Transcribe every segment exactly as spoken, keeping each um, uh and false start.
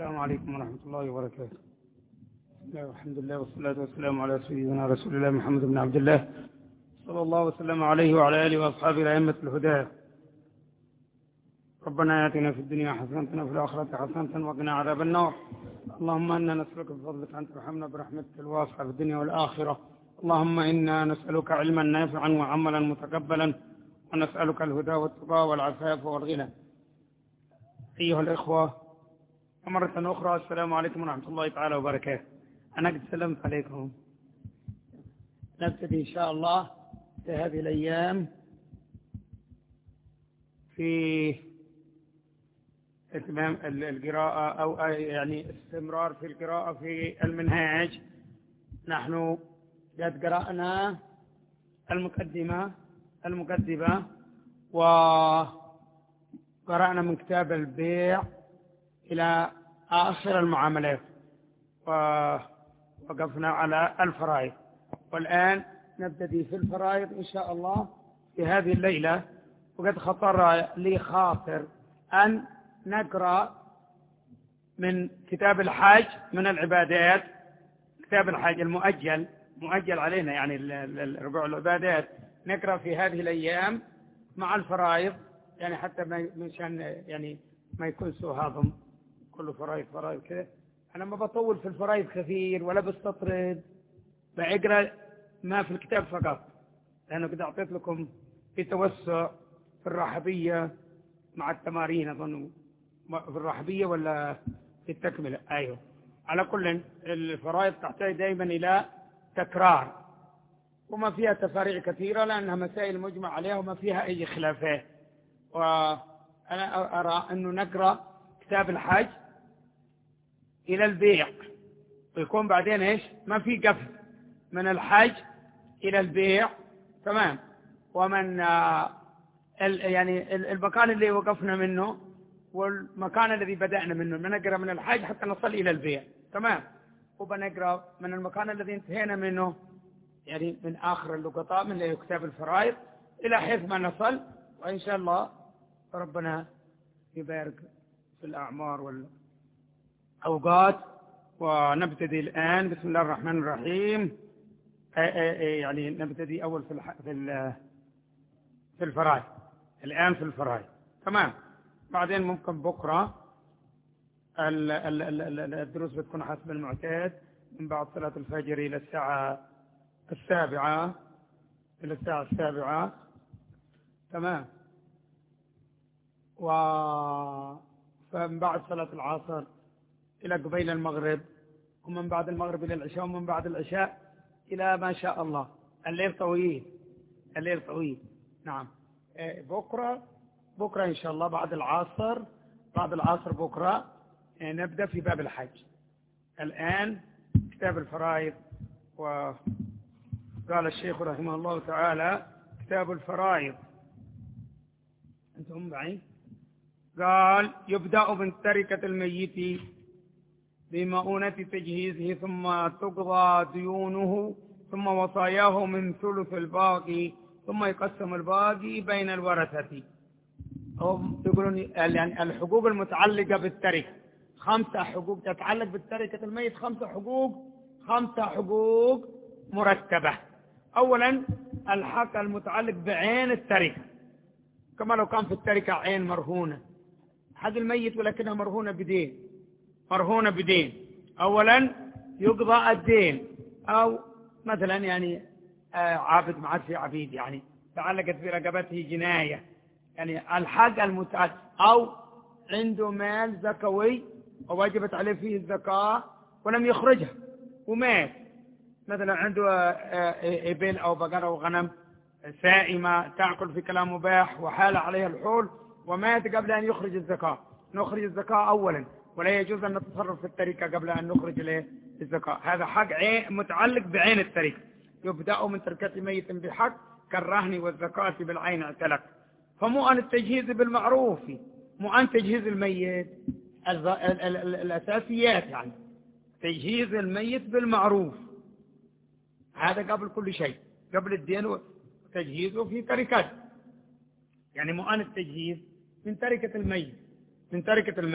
السلام عليكم ورحمة الله وبركاته. بسم الله والحمد لله والصلاة والسلام على سيدنا رسول الله محمد بن عبد الله صلى الله وسلم عليه وعلى آله وأصحابه الأئمة الهدى. ربنا آتنا في الدنيا حسنة وفي الآخرة حسنة وقنا عذاب النار. اللهم إنا نسألك بفضلك أن ترحمنا برحمتك الواسعة في الدنيا والآخرة. اللهم إنا نسألك علما نافعا وعملا متقبلا ونسألك الهدى والتقى والعفاف والغنى. أيها الإخوة، مرة أخرى السلام عليكم ورحمة الله تعالى وبركاته. أنا قد سلمت عليكم. نبتدي إن شاء الله في هذه الأيام في إتمام القراءة أو يعني استمرار في القراءة في المنهاج. نحن قد قرأنا المقدمة المقدمة وقرأنا من كتاب البيع إلى آخر المعاملات ووقفنا على الفرائض، والآن نبتدي في الفرائض إن شاء الله في هذه الليلة. وقد خطر لي خاطر أن نقرأ من كتاب الحج من العبادات، كتاب الحج المؤجل مؤجل علينا يعني ربع العبادات، نقرأ في هذه الأيام مع الفرائض، يعني حتى مشان يعني ما يكون سوء هضم كله فرائض فرائض كده. أنا ما بطول في الفرائض كثير ولا بستطرد، بقرأ ما في الكتاب فقط، لأنه قد أعطيت لكم في توسع في الرحبية مع التمارين، أظن في الرحبية ولا في التكملة. أيوه، على كل الفرائض تحتاج دائما إلى تكرار، وما فيها تفاريع كثيرة لأنها مسائل مجمع عليها وما فيها أي خلافات. وأنا أرى أنه نقرأ كتاب الحج إلى البيع، ويكون بعدين إيش ما في قفل من الحج إلى البيع. تمام. ومن يعني المكان اللي وقفنا منه والمكان الذي بدأنا منه بنقرأ من الحج حتى نصل إلى البيع. تمام. وبنقرأ من المكان الذي انتهينا منه، يعني من آخر اللقطاء من كتاب الفرائض إلى حيث ما نصل. وإن شاء الله ربنا يبارك في الأعمار والأوقات. ونبتدي الآن بسم الله الرحمن الرحيم. يعني نبتدي أول في في في الفرائض، الآن في الفرائض. تمام. بعدين ممكن بكرة الدروس بتكون حسب المعتاد من بعد صلاة الفجر إلى الساعة السابعة إلى الساعة السابعة. تمام. و فمن بعد صلاة العصر إلى قبيل المغرب، ومن بعد المغرب إلى العشاء، ومن بعد العشاء إلى ما شاء الله. الليل طويل، الليل طويل. نعم. بكرة بكرة إن شاء الله بعد العصر بعد العصر بكرة نبدأ في باب الحج. الآن كتاب الفرائض. وقال الشيخ رحمه الله تعالى كتاب الفرائض. أنتم معي؟ قال يبدأ من تركة الميت بمؤونة تجهيزه، ثم تقضى ديونه، ثم وصاياه من ثلث الباقي، ثم يقسم الباقي بين الورثة. هم يقولون يعني الحقوق المتعلقة بالتركة خمسة حقوق تتعلق بالتركة الميت، خمسة حقوق خمسة حقوق مرتبة. أولا الحق المتعلق بعين التركة، كما لو كان في التركة عين مرهونة حق الميت ولكنها مرهونة بدين مرهونة بدين. أولا يقضى الدين، أو مثلا يعني عابد معسي عبيد يعني تعلقت برقبته جناية، يعني الحق المتعلق، أو عنده مال زكوي وواجبت عليه فيه الزكاة ولم يخرجها ومات، مثلا عنده إبل أو بقرة أو غنم سائمة تأكل في كلام مباح وحال عليها الحول ومات قبل أن يخرج الزكاة. نخرج الزكاة أولا، ولا يجوز أن نتصرف في التركة قبل أن نخرج له الزكاة. هذا حق عين متعلق بعين التركة. يبدأ من تركة ميت بحق كالرهن والزكاة بالعين اعتلق. فمو أن التجهيز بالمعروف، مو أن تجهيز الميت ال ال ال ال الأساسيات، يعني تجهيز الميت بالمعروف هذا قبل كل شيء، قبل الدين وتجهيزه في تركته. يعني مو أن التجهيز من تركة الميت من تركة الميت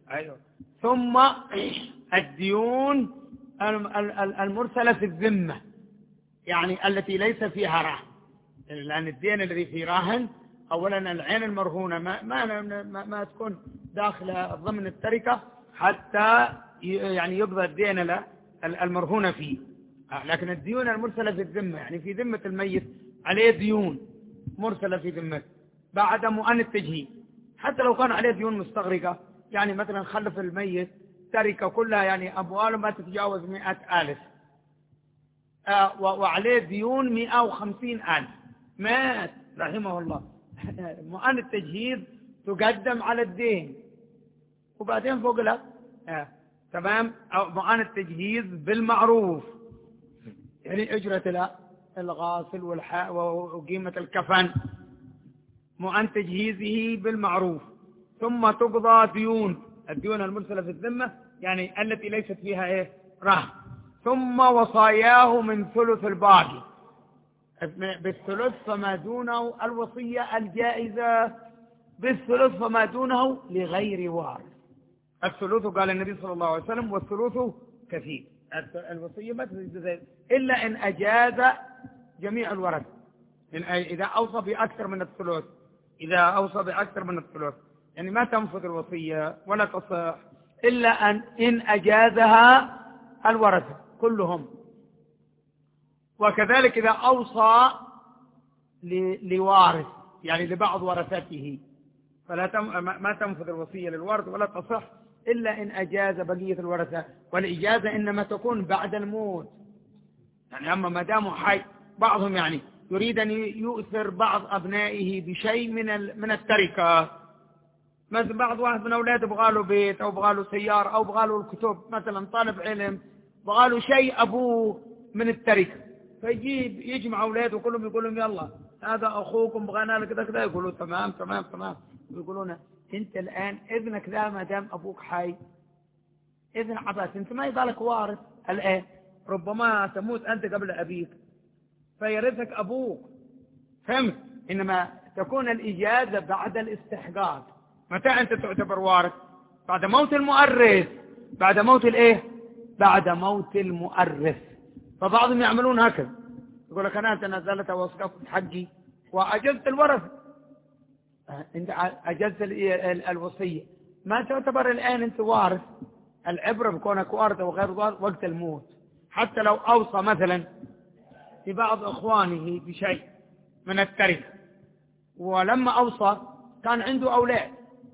أيوة. ثم الديون المرسلة في الذمة، يعني التي ليس فيها رهن، لأن الدين الذي في راهن أولا العين المرهونة ما, ما, ما, ما تكون داخل ضمن التركة حتى يعني يقضى الدين المرهونة فيه. لكن الديون المرسلة في الذمة يعني في ذمة الميت عليه ديون مرسلة في ذمة بعد مؤن التجهيز، حتى لو كان عليه ديون مستغرقة، يعني مثلا خلف الميت تركة كلها يعني أمواله ما تتجاوز مئة ألف آه وعليه ديون مئة وخمسين ألف، مات رحمه الله، مؤن التجهيز تقدم على الدين وبعدين فوق له آه. تمام. مؤن التجهيز بالمعروف يعني أجرة الغاسل والحاء وقيمة الكفن، مؤن تجهيزه بالمعروف. ثم تقضى ديون الديون المرسلة في الذمة يعني التي ليست فيها إيه رهن. ثم وصاياه من ثلث الباقي بالثلث فما دونه الوصية الجائزة، بالثلث فما دونه لغير وارث. الثلث قال النبي صلى الله عليه وسلم والثلث كثير، الوصية ما تزيد إلا إن أجاز جميع الورثة، إن إذا أوصى بأكثر من الثلث، إذا أوصى بأكثر من الثلث يعني ما تنفذ الوصية ولا تصح إلا أن إن أجازها الورثة كلهم. وكذلك إذا أوصى لوارث يعني لبعض ورثته فلا تم ما تنفذ الوصية للوارث ولا تصح إلا إن أجاز بقية الورثة، والإجازة إنما تكون بعد الموت. يعني أما ما داموا حي بعضهم يعني يريد أن يؤثر بعض أبنائه بشيء من من التركة، مثل بعض واحد من أولاده بغاله بيت أو بغاله سيارة أو بغاله الكتب، مثلا طالب علم بغاله شيء أبوه من التركة، فيجيب يجمع أولاده كلهم يقول لهم يلا هذا أخوكم بغانا لك كذا كذا، يقولوا تمام تمام تمام، يقولون أنت الآن إذنك ذا ما دام أبوك حي إذن عباس أنت ما يبالك وارث الآن، ربما تموت أنت قبل أبيك فيرثك أبوك، فهمت؟ إنما تكون الإجازة بعد الاستحقاق. متى أنت تعتبر وارث؟ بعد موت المؤرث، بعد موت الإيه؟ بعد موت المؤرث. فبعضهم يعملون هكذا، يقول لك أنا تنازلت واسقطت حقي وأجزت الورث، أنت أجزت الوصية ما تعتبر الآن أنت وارث. العبرة بكونك وارث وغير وارث وقت الموت، حتى لو أوصى مثلا في بعض إخوانه بشيء من التركة ولما أوصى كان عنده أولاد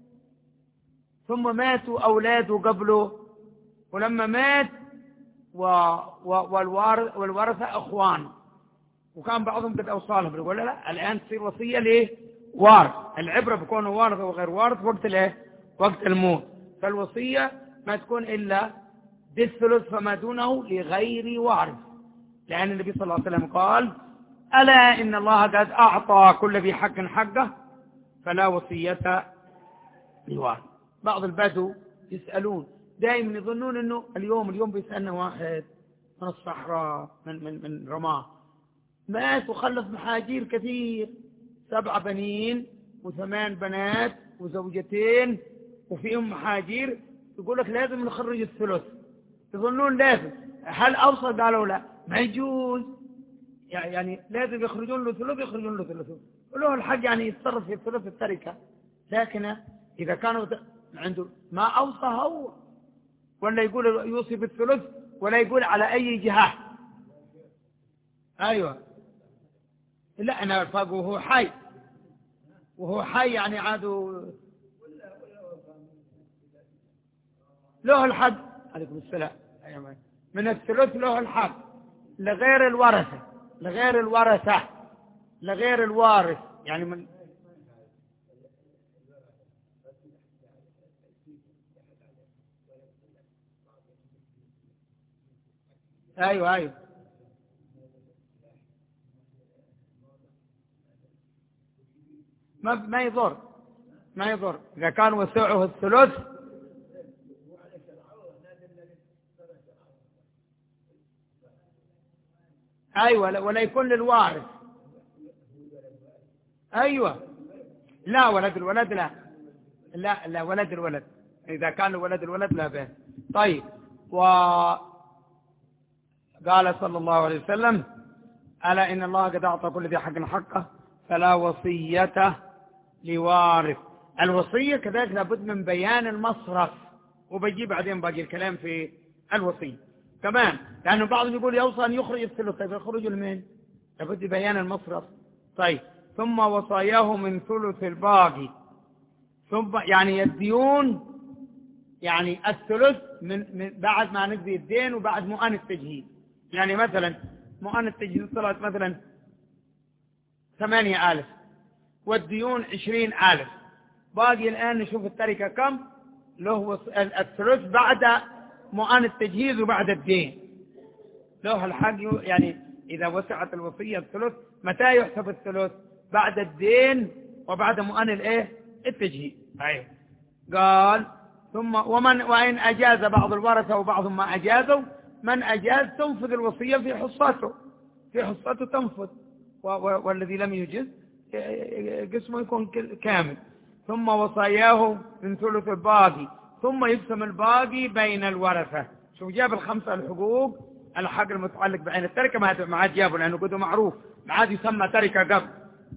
ثم ماتوا أولاده قبله، ولما مات و... و... والوارث والورثة أخوان وكان بعضهم قد أوصالهم، يقول لا الآن تصير وصية ليه وارث. العبرة بكونه وارث وغير وارث وقت الايه وقت الموت. فالوصية ما تكون إلا بالثلث فما دونه لغير وارث، لأن النبي صلى الله عليه وسلم قال ألا إن الله قد أعطى كل ذي حق حقه فلا وصية لوارث. بعض البدو يسألون دائما يظنون أنه اليوم اليوم بيسألنا واحد من الصحراء من من من رماه مات وخلف محاجير كثير، سبع بنين وثمان بنات وزوجتين وفيهم محاجير، يقول لك لازم نخرج الثلث، يظنون لازم. هل أوصى؟ قالوا لا ما يجوز، يعني لازم يخرجون له ثلث يخرجون له ثلث وله الحق يعني يتصرف في ثلث التركة، لكن إذا كانوا عنده ما أوصى هو ولا يقول يوصي بالثلث ولا يقول على أي جهة. أيوة لا أنا فاق وهو حي وهو حي يعني عادوا له الحق. عليكم السلام. من الثلث له الحق لغير الورثة، لغير الورثة لغير الوارث يعني من أيوة أيوة ما ما يضر ما يضر إذا كان وسعه الثلث. أيوة ولا يكون للوارث. أيوة لا ولد الولد لا لا لا ولد الولد إذا كان الولد الولد لا بأس. طيب، وقال صلى الله عليه وسلم: ألا إن الله قد أعطى كل ذي حق حقه فلا وصية لوارث. الوصية كذلك لابد من بيان المصرف، وبيجي بعدين باقي الكلام في الوصية كمان، لأنه بعضهم يقول يوصى أن يخرج الثلث. طيب يخرج لمن؟ لابد بيان المصرف. طيب، ثم وصاياه من ثلث الباقي، ثم يعني الديون، يعني الثلث من, من بعد ما نقضي الدين وبعد مؤن التجهيز. يعني مثلا مؤن التجهيز طلعت مثلا ثمانية آلاف والديون عشرين آلاف، باقي الآن نشوف التركة كم له الثلث بعد مؤن التجهيز وبعد الدين له الحق. يعني إذا وسعت الوصية الثلث، متى يحسب الثلث؟ بعد الدين وبعد مؤن الايه التجهيز. أيوه. قال: ثم ومن وإن أجاز بعض الورثة وبعضهم ما أجازوا، من أجاز تنفذ الوصية في حصته، في حصته تنفذ، والذي لم يجز قسمه يكون كامل. ثم وصاياه من ثلث الباقي، ثم يقسم الباقي بين الورثة. شوف جاب الخمسة الحقوق، الحق المتعلق بعين التركة ما عاد جابه، لأنه قده معروف، ما عاد يسمى تركة قبل.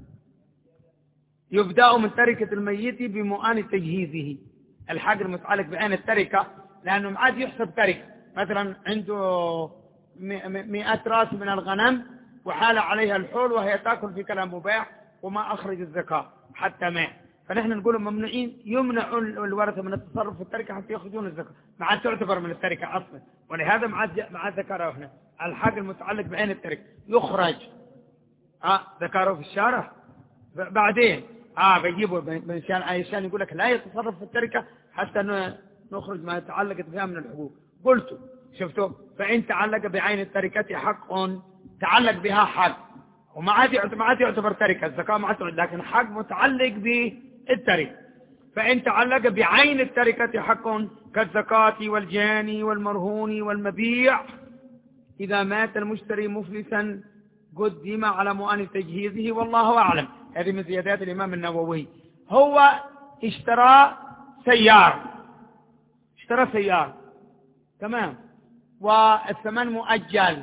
يبدأ من تركة الميت بمؤان تجهيزه، الحق المتعلق بعين التركة، لأنه ما عاد يحسب تركة. مثلا عنده مئة راس من الغنم وحال عليها الحول وهي تأكل في كلام مباح وما أخرج الزكاة حتى مات، فنحن نقول ممنوعين، يمنع الورثة من التصرف في التركة حتى يخرجون الزكاة، ما عاد تعتبر من التركة أصلا. ولهذا ما عاد ما عاد ذكره هنا الحق المتعلق بعين التركة يخرج. آه ذكره في الشارع بعدين اه بيجيبوا عشان عشان يقول لك لا يتصرف في التركة حتى نخرج ما تعلقت بها من الحقوق. قلت شفتوا، فإن تعلق بعين التركة حق تعلق بها حق، وما عاد ما عاد يعتبر تركة، الزكاة ما عاد، لكن حق متعلق بالتركة. فإن تعلق بعين التركة حق كالزكاة والجاني والمرهون والمبيع، إذا مات المشتري مفلسا قدم على مؤن تجهيزه، والله أعلم. هذه من زيادات الإمام النووي. هو اشترى سيارة، اشترى سيارة تمام، والثمن مؤجل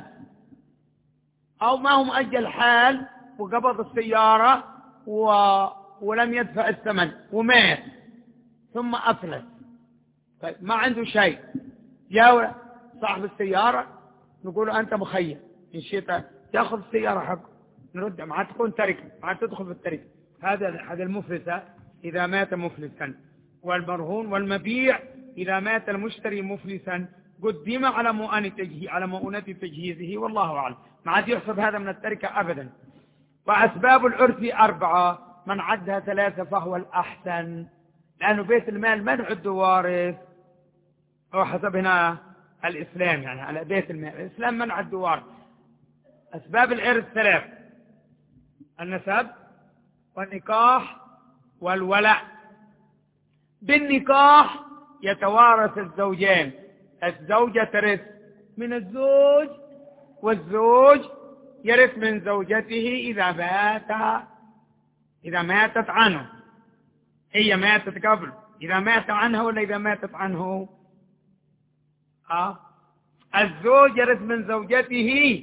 أو ما هو مؤجل حال، وقبض السيارة و... ولم يدفع الثمن ومات ثم أفلس. طيب ما عنده شيء، جاء صاحب السيارة نقول أنت مخير، إن شئت تأخذ السيارة حقه نرد، ما عاد تكون تركة، ما عاد تدخل في التركة. هذا هذا المفلس إذا مات مفلسا، والمرهون والمبيع إذا مات المشتري مفلسا قدم على مؤن تجهيز على مؤونة تجهيزه، والله أعلم. ما عاد يحسب هذا من التركة أبدا. وأسباب العرف أربعة، من عدها ثلاثة فهو الأحسن، لأنه بيت المال ما نعد وارث، هو حسب هنا الإسلام، يعني على بيت المال الإسلام ما نعد وارث. أسباب الإرث ثلاث: النسب والنكاح والولاء. بالنكاح يتوارث الزوجين، الزوجة ترث من الزوج، والزوج يرث من زوجته إذا مات إذا ماتت عنه، هي ماتت قبل، إذا مات عنها ولا إذا ماتت عنه. آه. الزوج يرث من زوجته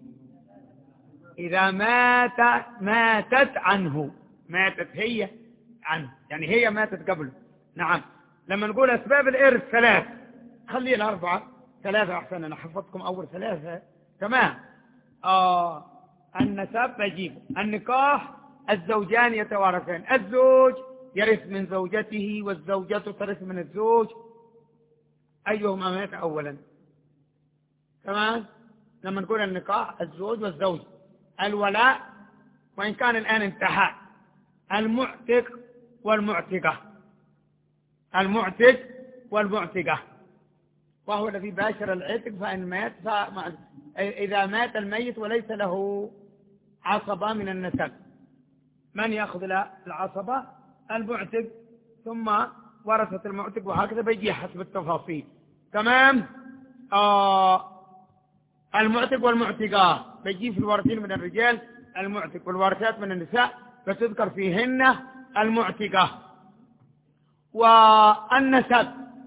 إذا مات ماتت عنه، ماتت هي عنه، يعني هي ماتت قبله. نعم. لما نقول أسباب الإرث ثلاث، خلينا أربعة، ثلاثة أحسن، أنا حفظتكم أول ثلاثة تمام. آه. النسب بجيب، النكاح الزوجان يتوارثان، الزوج يرث من زوجته والزوجة ترث من الزوج، أيهما مات أولا. تمام. لما نقول النكاح الزوج والزوج. الولاء وإن كان الآن انتهى، المعتق والمعتقة، المعتق والمعتقة، وهو الذي باشر العتق فإن مات فمع... إذا مات الميت وليس له عصبة من النسب، من يأخذ العصبة؟ المعتق، ثم ورثة المعتق، وهكذا بيجي حسب التفاصيل. تمام. آه المعتق والمعتقة بيجي في الوارثين من الرجال المعتق، والوارثات من النساء فتذكر فيهن المعتقة. والنسب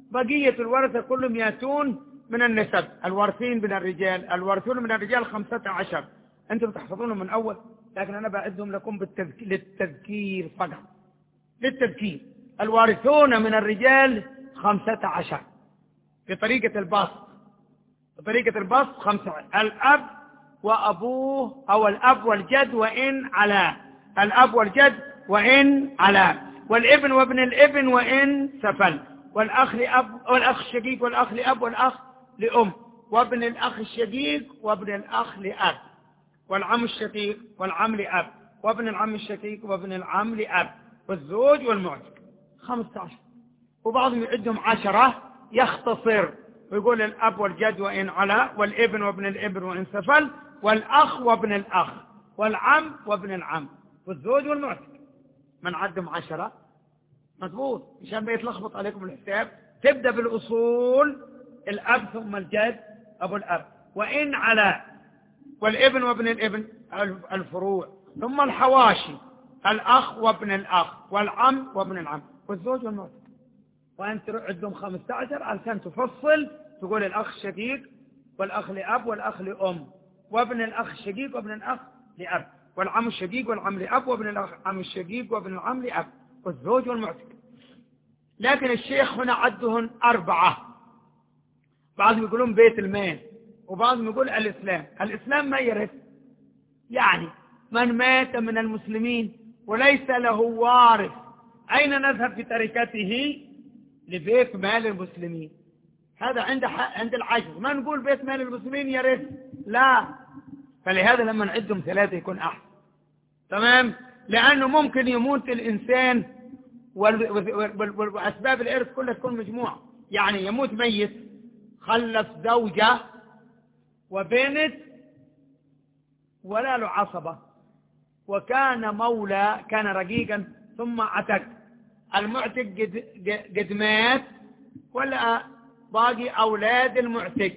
بقية الورثة كلهم يأتون من النسب. الوارثين من الرجال، الوارثون من الرجال خمسة عشر. أنتم تحفظونهم من أول، لكن أنا بعدهم لكم بالتذك... للتذكير فقط، للتذكير. الوارثون من الرجال خمسة عشر بطريقة البسط، بطريقة البسط خمسة عشر. الأب وأبوه، أو الأب والجد وإن على، الأب والجد وإن على، والابن وابن الابن وإن سفل، والأخ لأب والأخ الشقيق والأخ لأب والأخ لأم، وابن الأخ الشقيق وابن الأخ لأب، والعم الشقيق والعم لأب، وابن العم الشقيق وابن العم لأب، والزوج والمعتق. خمسة عشر. وبعضهم يعدهم عشرة يختصر ويقول الأب والجد وإن على، والابن وابن الابن وإن سفل، والأخ وابن الأخ، والعم وابن العم، والزوج والمعتق. من عدهم عشرة مضبوط مشان ما يتلخبط عليكم الحساب. تبدأ بالأصول، الأب ثم الجد أبو الأب، وإن على، والابن وابن الابن الفروع، ثم الحواشي، الأخ وابن الأخ، والعم وابن العم، والزوج والمعتق. وأنت عندهم خمسة عشر علشان تفصل، تقول الأخ الشقيق والأخ لأب والأخ لأم، وابن الأخ الشقيق وابن الأخ لأب، والعم الشقيق والعم لأب، وابن العم الشقيق وابن العم لأب، والزوج والمعتق. لكن الشيخ هنا عدهن أربعة. بعضهم يقولون بيت المال، وبعضهم يقول الإسلام. الإسلام ما يرث، يعني من مات من المسلمين وليس له وارث، أين نذهب في تركته؟ لبيت مال المسلمين. هذا عند عند العجز، ما نقول بيت مال المسلمين يرث، لا. فلهذا لما نعدهم ثلاثة يكون أحسن. تمام؟ لأنه ممكن يموت الإنسان وأسباب الإرث كلها تكون مجموعة. يعني يموت ميت خلف زوجة وبنت ولا له عصبة، وكان مولى، كان رقيقا ثم عتق. المعتق قد, قد مات، ولا باقي أولاد المعتق.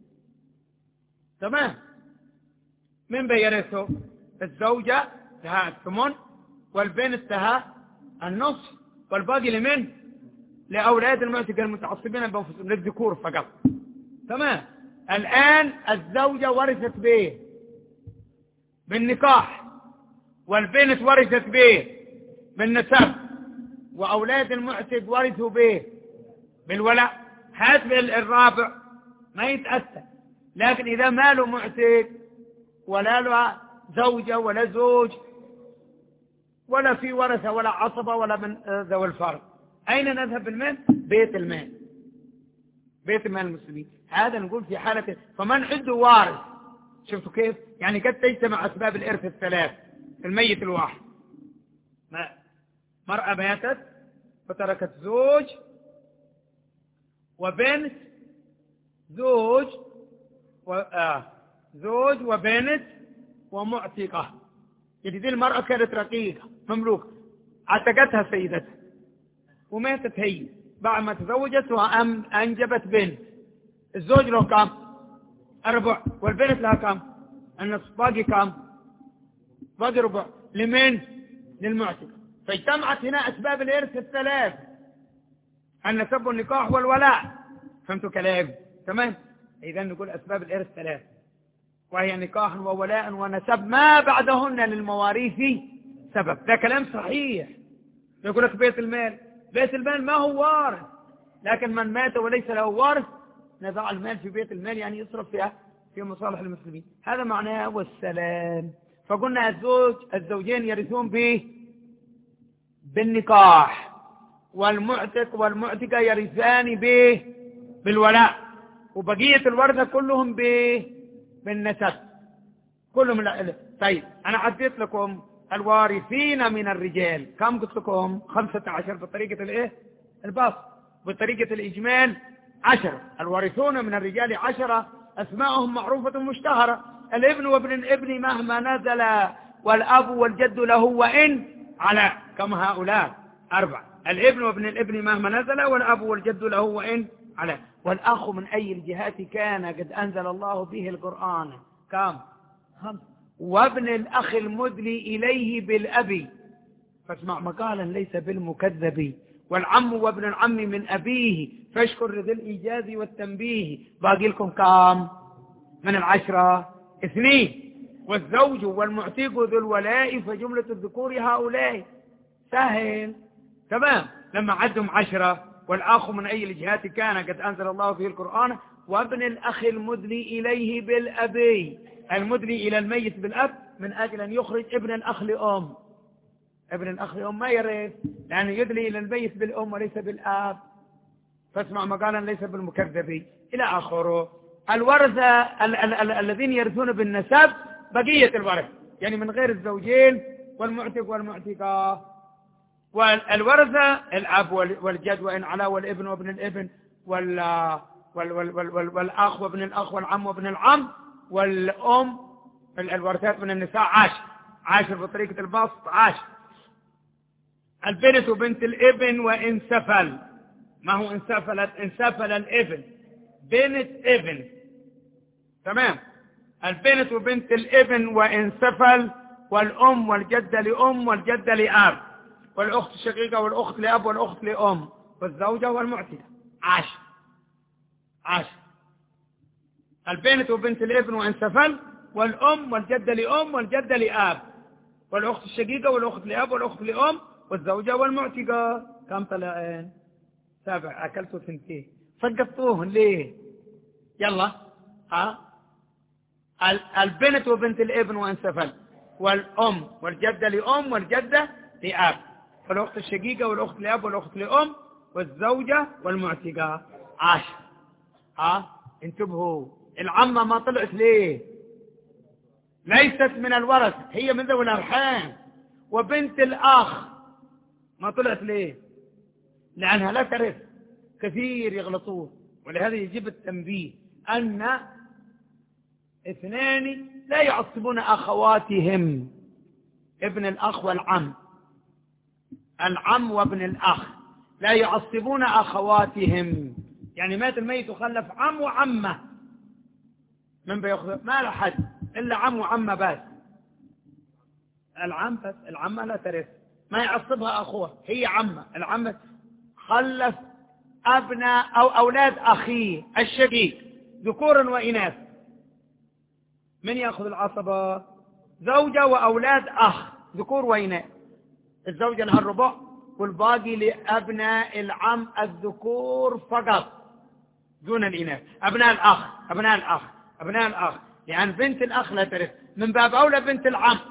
تمام؟ من بيرثه؟ الزوجة لها الثمن، والبنت لها النصف، والباقي لمن؟ لأولاد المعتق المتعصبين بأنفسهم، للذكور فقط. تمام؟ الآن الزوجة ورثت به بالنكاح، والبنت ورثت به بالنسب، وأولاد المعتق ورثوا به بالولاء. حسب الرابع ما يتأثر. لكن إذا ما له معتق ولا له زوجة ولا زوج ولا في ورثة ولا عصبة ولا من ذوي الفرق، أين نذهب بالمال؟ بيت المال، بيت المال المسلمين. هذا نقول في حالة فمن عنده وارث. شفتوا كيف؟ يعني قد تجتمع أسباب الإرث الثلاث في الميت الواحد. مرأة ماتت فتركت زوج وبنت، زوج و... آه. زوج وبنت ومعتقة. يعني دي المرأة كانت رقيقة مملوكة، عتقتها سيدتها وماتت هي بعد ما تزوجت وأنجبت بنت. الزوج له كم؟ أربع، والبنت لها كم؟ النصف، باقي كم؟ باقي ربع. لمن؟ للمعتقة. فاجتمعت هنا أسباب الإرث الثلاث: النسب والنكاح والولاء. فهمتوا كلامي؟ تمام؟ إذا نقول أسباب الإرث ثلاث، وهي نكاح وولاء ونسب، ما بعدهن للمواريث سبب. ده كلام صحيح. يقول لك بيت المال، بيت المال ما هو وارث، لكن من مات وليس له وارث نضع المال في بيت المال، يعني يصرف فيها في مصالح المسلمين. هذا معناه والسلام. فقلنا الزوج الزوجين يرثون به بالنكاح، والمعتق والمعتقة يرثان به بالولاء، وبقية الورثة كلهم به بالنسب كلهم. لا. طيب أنا عديت لكم الوارثين من الرجال كم؟ قلت لكم خمسة عشر بطريقة الايه؟ البسط. بطريقة الإجمال عشرة. الوارثون من الرجال عشرة، أسماءهم معروفة مشتهرة: الابن وابن الابن مهما نزل، والأب والجد له وإن على. كم هؤلاء؟ أربعة. الابن وابن الابن مهما نزل، والأب والجد له وإن على. والأخ من أي الجهات كان قد أنزل الله به القرآن كم؟ خمس. وابن الأخ المدلي إليه بالأبي، فاسمع مقالا ليس بالمكذب. والعم وابن العم من أبيه فاشكر ذي الإيجاز والتنبيه. باقي لكم كام من العشرة؟ اثنين. والزوج والمعتق ذو الولاء فجملة الذكور هؤلاء. سهل تمام. لما عدهم عشرة. والآخ من أي الجهات كان قد أنزل الله فيه القرآن وابن الأخ المدلي إليه بالأبي. المدلي إلى الميت بالأب من أجل أن يخرج ابن الأخ لأم. ابن الأخ لأم ما يرث لأنه يدلي إلى الميت بالأم وليس بالأب. فاسمع مقالا ليس بالمكذب إلى آخره. الورثة ال ال ال الذين يرثون بالنسب بقية الورث يعني من غير الزوجين والمعتق والمعتقة. والورثة الأب والجد وإن علا والابن وابن الابن وال وال وال وال وال والأخ وابن الأخ والعم وابن العم والأم. الورثات من النساء عاشر. عاشر بطريقة البسط عاشر. البنت وبنت الابن وإن سفل. ما هو إن سفلت؟ إن سفل الابن بنت ابن تمام. البنت وبنت الابن وإن سفل. والأم والجدة لأم والجدة لأب. والأخت الشقيقة والأخت لأب والأخت لأم. والزوجة والمعتقة عاشر. عاشر. البنت وبنت الابن وإن سفل. والأم والجدة لأم والجدة لأب. والأخت الشقيقة والأخت لأب والأخت لأم. والزوجة والمعتقة. كم طلعين؟ سبع. أكلتوا ثنتين سقطوهن ليه؟ يلا ها. البنت وبنت الابن وإن سفل. والأم والجدة لأم والجدة لأب. والأخت الشقيقة والأخت لأب والأخت لأم. والزوجة والمعتقة عاشر. ها انتبهوا. العمة ما طلعت ليه؟ ليست من الورث هي من ذوي الأرحام. وبنت الأخ ما طلعت ليه؟ لأنها لا ترث. كثير يغلطون ولهذا يجب التنبيه أن اثنان لا يعصبون أخواتهم. ابن الأخ والعم. العم وابن الأخ لا يعصبون أخواتهم. يعني مات الميت وخلف عم وعمة من بيأخذ؟ ما له حد إلا عم وعمة بس. العم بس. العمة لا ترث ما يعصبها أخوه هي عمة. العمة خلف أبناء أو أولاد أخيه الشقيق ذكورا وإناث. من يأخذ العصبة؟ زوجة وأولاد أخ ذكور وإناث. الزوجة لها الربع والباقي لأبناء العم الذكور فقط دون الإناث. أبناء الأخ أبناء الأخ أبناء الأخ لأن بنت الأخ لا ترث من باب أولى بنت العم.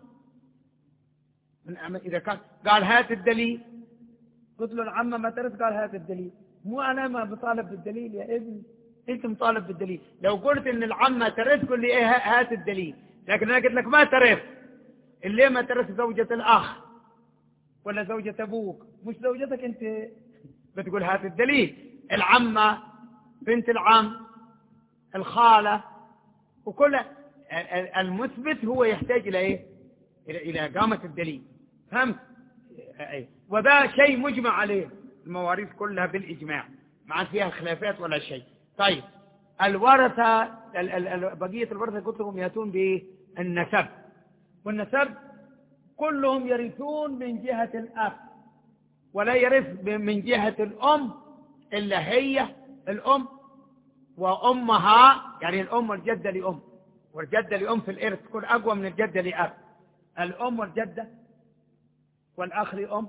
إذا كان قال هات الدليل قلت له العمة ما ترث قال هات الدليل. مو أنا ما بطالب بالدليل يا ابني أنت مطالب بالدليل. لو قلت إن العمة ترث قل لي إيه هات الدليل. لكن أنا قلت لك ما ترث. اللي ما ترث زوجة الأخ ولا زوجة أبوك مش زوجتك أنت بتقول هات الدليل. العمة بنت العم الخالة وكل المثبت هو يحتاج إلى إيه؟ إلى إقامة الدليل. فهمت؟ وذا شيء مجمع عليه المواريث كلها بالإجماع ما عاد فيها خلافات ولا شيء. طيب الورثة بقية الورثة قلت لهم يأتون بالنسب. والنسب كلهم يرثون من جهة الأب ولا يرث من جهة الأم إلا هي الأم وأمها. يعني الأم والجدة لأم والجدة لأم في الإرث تكون أقوى من الجدة لأب. الأم والجدة والأخ لأم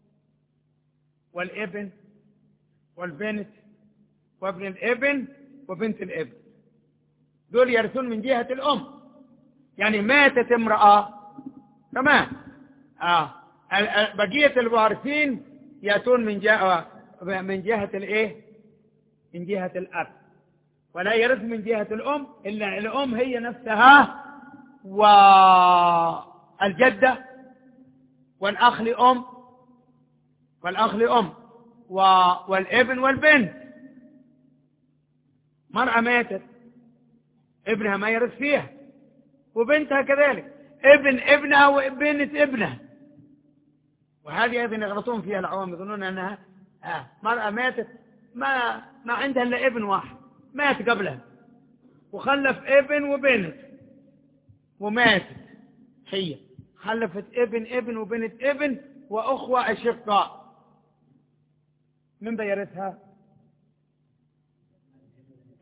والابن والبنت وابن الابن وبنت الابن دول يرثون من جهة الأم. يعني ماتت امرأة تمام آه. بقية الوارثين يأتون من جهة من جهة الإيه؟ من جهة الأب ولا يرث من جهة الأم إلا الأم هي نفسها والجدة والأخ لأم والأخ لأم والابن والبنت. مرأة ماتت ابنها ما يرث فيها وبنتها كذلك ابن ابنها وبنت ابنها. وهذه أيضا يغلطون فيها العوام يظنون أنها آه مرأة ماتت ما ما عندها إلا ابن واحد مات قبلها وخلف ابن وبنت وماتت هي خلفت ابن ابن وبنت ابن وأخوة أشقاء. من بيرثها؟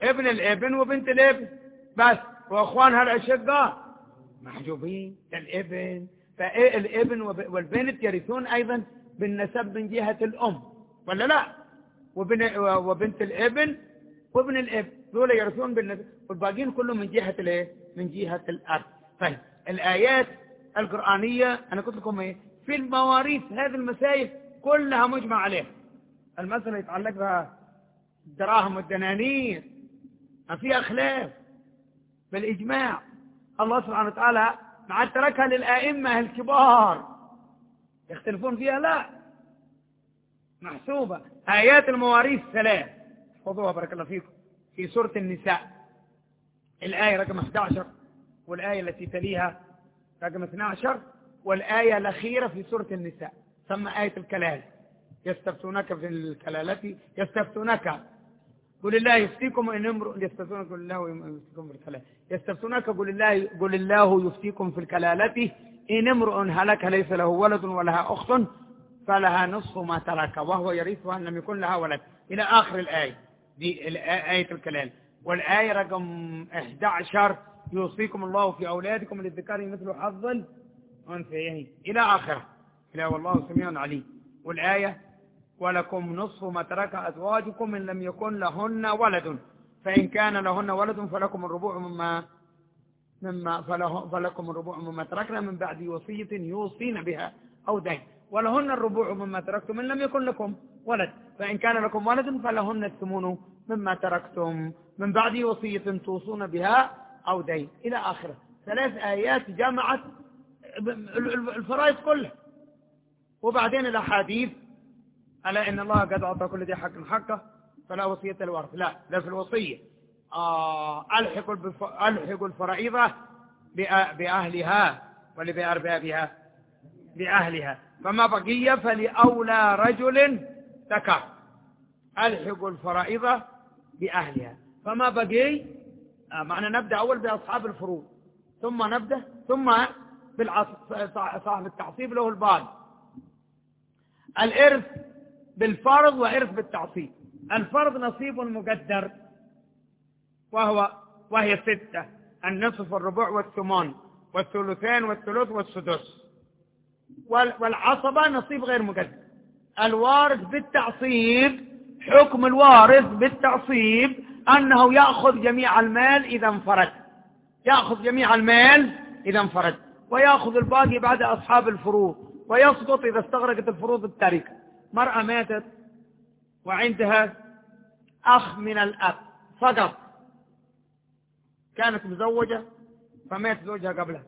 ابن الابن وبنت الابن بس، واخوانها الاشقاء محجوبين. الابن فايه الابن والبنت يرثون ايضا بالنسب من جهة الام ولا لا؟ وبن وبنت الابن وابن الابن دول يرثون بالنسب، والباقيين كلهم من جهة الايه؟ من جهة الاب. طيب الآيات القرآنية أنا قلت لكم إيه؟ في المواريث هذه المسائل كلها مجمع عليها. المسألة يتعلق بها الدراهم والدنانير ما فيها خلاف بالإجماع. الله سبحانه وتعالى مع تركها للآئمة الكبار يختلفون فيها، لا محسوبة. آيات المواريث ثلاث خذوها بارك الله فيكم في سورة النساء، الآية رقم أحد عشر والآية التي تليها رقم اثني عشر والآية الأخيرة في سورة النساء ثم آية الكلالة. يستفتونك في الكلالة يستفتونك قل الله يفتيكم إن امرؤ يستفتونك قل الله يفتيكم في الكلالة يستفتونك قل الله قل الله يفتيكم في الكلالة إن امرؤ هلك ليس له ولد ولها أخت فلها نصف ما ترك وهو يرثها إن لم يكن لها ولد إلى آخر الآية دي آية الكلالة. والآية رقم أحد عشر يوصيكم الله في أولادكم للذكر مثل حظ الأنثيين إلى آخره إلى والله سميع عليم. والآية ولكم نصف ما ترك أزواجكم إن لم يكن لهن ولد فإن كان لهن ولد فلكم الربع مما مما فله فلكم الربع مما تركنا من بعد وصية يوصين بها أو دين ولهن الربع مما تركتم إن لم يكن لكم ولد فإن كان لكم ولد فلهن الثمن مما تركتم من بعد وصية توصون بها أو دين إلى آخره. ثلاث آيات جمعت الفرائض كلها. وبعدين الأحاديث ألا إن الله قد أعطى كل ذي حق حقه فلا وصية الورث، لا ده في الوصية آه ألحق ألحق الفرائض بأهلها ولبأربابها بأهلها فما بقي فلأولى رجل ذكر. ألحق الفرائض بأهلها فما بقي آه معنى نبدأ أول بأصحاب الفروض ثم نبدأ ثم صاحب التعصيب له الباقي. الإرث بالفرض وإرث بالتعصيب. الفرض نصيب مقدر وهو وهي ستة النصف والربع والثمان والثلثان والثلث والسدس. والعصبة نصيب غير مقدر. الوارث بالتعصيب حكم الوارث بالتعصيب أنه يأخذ جميع المال إذا انفرد يأخذ جميع المال إذا انفرد ويأخذ الباقي بعد أصحاب الفروض ويسقط إذا استغرقت الفروض التركة. مرأة ماتت وعندها أخ من الأب فقط كانت مزوجة فمات زوجها قبلها.